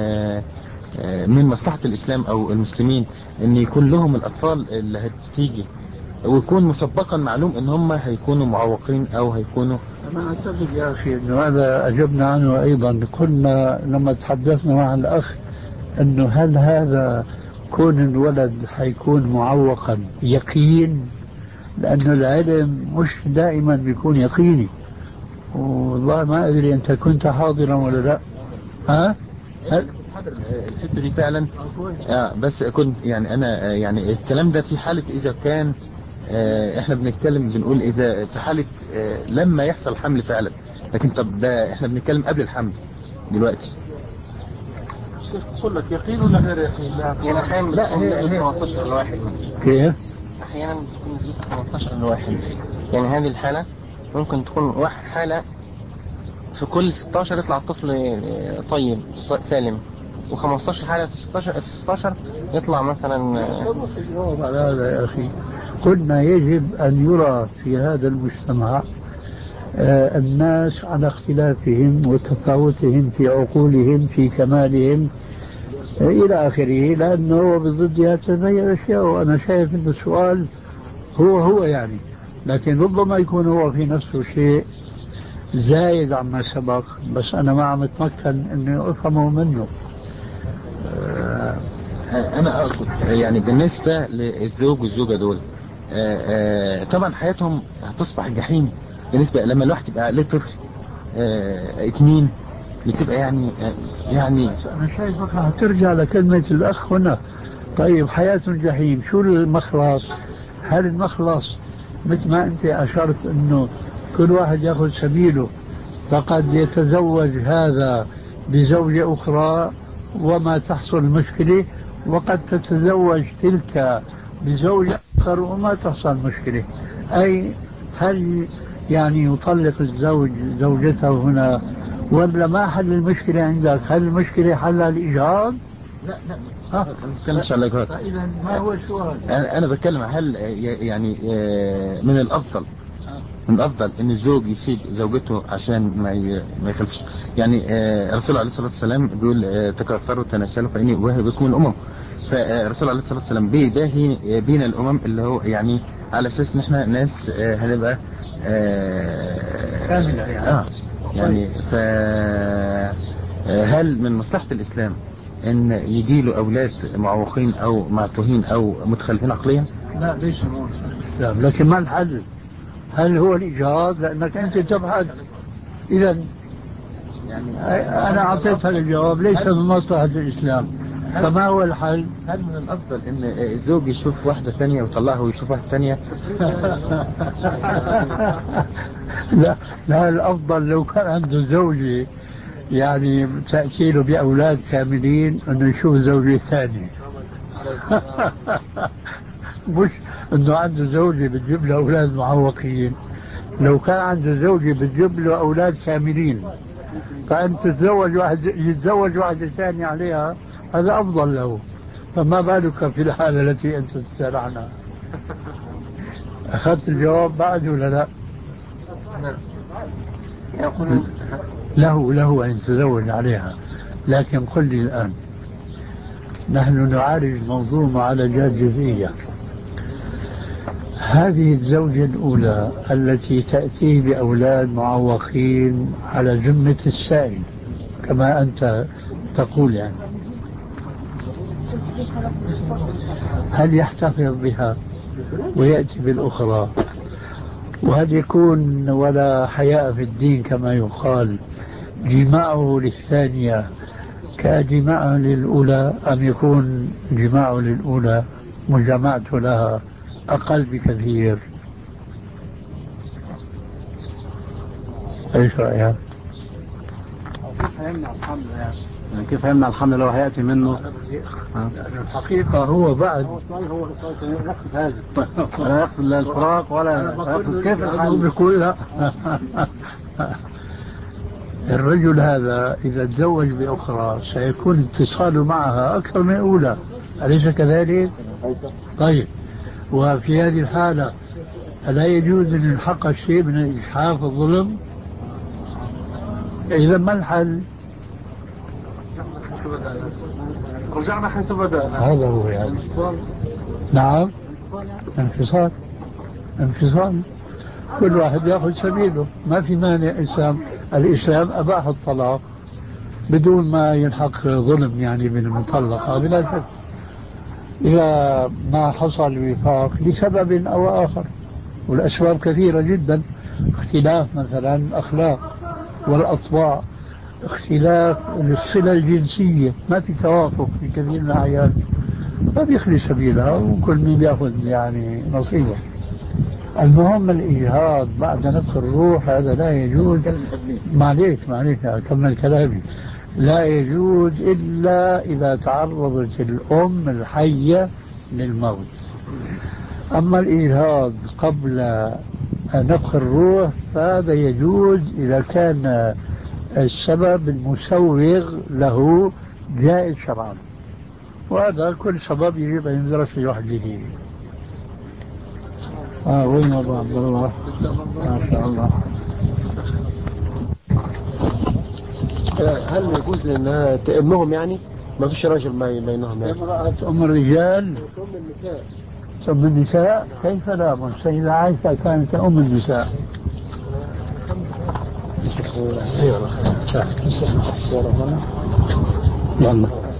من مصلحة الإسلام أو المسلمين إن يكون لهم الأطفال اللي هتيجي ويكون مسبقا معلوم إن هم هيكونوا معوقين أو هيكونوا. أنا أعتقد يا أخي إنه هذا أجبنا عنه أيضا. كنا لما تحدثنا مع الأخ إنه هل هذا كون الولد حيكون معوقا يقين، لأنه العلم مش دائما بيكون يقيني، والله ما أدري أنت كنت حاضرا ولا لا. ها؟ هل حاضر الحته دي فعلا؟ آه بس كنت يعني انا يعني الكلام ده في حاله اذا كان آه احنا بنتكلم بنقول اذا في حاله آه لما يحصل حمل فعلا، لكن طب ده احنا بنتكلم قبل الحمل دلوقتي. يقول لك يقين ولا غير يقين؟ لا يعني احيانا لا هي خمستاشر لواحد. كيف؟ احيانا بتكون نسبتها خمستاشر لواحد. يعني هذه الحالة ممكن تكون واحد حالة في كل ستاشر يطلع الطفل طيب سالم، وخمستاشر حالة في ستاشر في ستاشر يطلع مثلا. هذا يا أخي قلنا يجب أن يرى في هذا المجتمع آه الناس على اختلافهم وتفاوتهم في عقولهم في كمالهم آه إلى آخره، لأنه بضدها تتغير أشياء. وأنا شايف أن السؤال هو هو يعني، لكن ربما يكون هو في نفسه شيء زايد عما سبق، بس أنا ما عم أتمكن أني أفهمه منه. آه أنا أقصد يعني بالنسبة للزوج والزوجة دول آه آه طبعا حياتهم هتصبح جحيم بالنسبة لما الواحد يبقى له طفل آه اتنين، بتبقى يعني آه يعني أنا شايفك هترجع لكلمة الأخ هنا. طيب حياة الجحيم شو المخلص؟ هل المخلص مثل ما أنت أشرت أنه كل واحد يأخذ سبيله، فقد يتزوج هذا بزوجة أخرى وما تحصل مشكلة، وقد تتزوج تلك بزوج آخر وما تحصل مشكلة. أي هل يعني يطلق الزوج زوجته هنا ولا ما حل المشكلة عندك؟ هل المشكلة حلها الإجهاض؟ لا لا ما بتكلمش على الإجهاض. إذا ما هو السؤال؟ أنا أنا بتكلم هل يعني من الأفضل من الأفضل إن الزوج يسيب زوجته عشان ما ما يخلفش؟ يعني الرسول عليه الصلاة والسلام بيقول تكاثروا تناسلوا فإني أباهي بكم الأمم. فالرسول عليه الصلاة والسلام بيباهي بين الأمم اللي هو يعني على أساس إن إحنا ناس هنبقى كاملة يعني. آه يعني فهل من مصلحة الإسلام إن يجي له أولاد معوقين أو معتوهين أو متخلفين عقليا؟ لا ليس من مصلحة الإسلام، لكن ما الحل؟ هل هو الإيجاد؟ لأنك أنت تبحث. إذا يعني أنا أعطيتها الجواب ليس من مصلحة الإسلام، فما هو الحل؟ هل من الأفضل إن الزوج يشوف واحدة ثانية ويطلعها ويشوف واحدة ثانية؟ لا لا، الأفضل لو كان عنده زوجة يعني تأتي له بأولاد كاملين أنه يشوف زوجة ثانية. مش أنه عنده زوجة بتجيب له أولاد معوقين. لو كان عنده زوجة بتجيب له أولاد كاملين فأن تتزوج واحد يتزوج واحدة ثانية عليها، هذا أفضل له. فما بالك في الحالة التي أنت تسأل عنها؟ أخذت الجواب بعد ولا لا؟ له له أن يتزوج عليها، لكن قل لي الآن، نحن نعالج الموضوع معالجات جزئية. هذه الزوجة الأولى التي تأتي بأولاد معوقين على ذمة السائل كما أنت تقول يعني، هل يحتفظ بها ويأتي بالأخرى؟ وهل يكون ولا حياء في الدين كما يقال جماعه للثانية كجماعه للأولى، أم يكون جماعه للأولى مجامعته لها أقل بكثير؟ ايش رأيك؟ كيف يمنع الحمل يعني؟ يعني كيف يمنع الحمل لو هيأتي منه؟ الحقيقة هو بعد هو السؤال هو السؤال يقصد هذا، لا يقصد لا الفراق ولا يقصد كيف الحل. بيقول لا. الرجل هذا إذا تزوج بأخرى سيكون اتصاله معها أكثر من الأولى، أليس كذلك؟ طيب، وفي هذه الحالة ألا يجوز أن يلحق الشيء من الإجحاف والظلم؟ إذا ما الحل؟ رجعنا حيث بدأنا. هذا هو يعني. نعم، انفصال انفصال كل واحد يأخذ سبيله، ما في مانع. الإسلام الإسلام أباح الطلاق بدون ما يلحق ظلم يعني بالمطلقة بلا شك، إذا ما حصل وفاق لسبب أو آخر، والأسباب كثيرة جدا. اختلاف مثلا الأخلاق والأطباع، اختلاف الصلة الجنسية، ما في توافق في كثير من الأحيان، ما بيخلي سبيلها وكل مين بياخذ يعني نصيبه. المهم الإجهاض بعد نفخ الروح هذا لا يجوز. معليش معليش أكمل كلامي. لا يجوز إلا إذا تعرضت الأم الحية للموت. أما الإجهاض قبل نفخ الروح فهذا يجوز إذا كان السبب المسوغ له جائز شرعا، وهذا كل سبب يجب أن يدرس لوحده. آه وين أبو عبد الله؟ ما شاء الله. هل يجوز انها تأمهم يعني؟ ما فيش راجل ما بينهم يعني؟ امرأة أم الرجال تأم النساء. أم النساء كيف لا؟ السيدة عائشة كانت أم النساء. ايوه.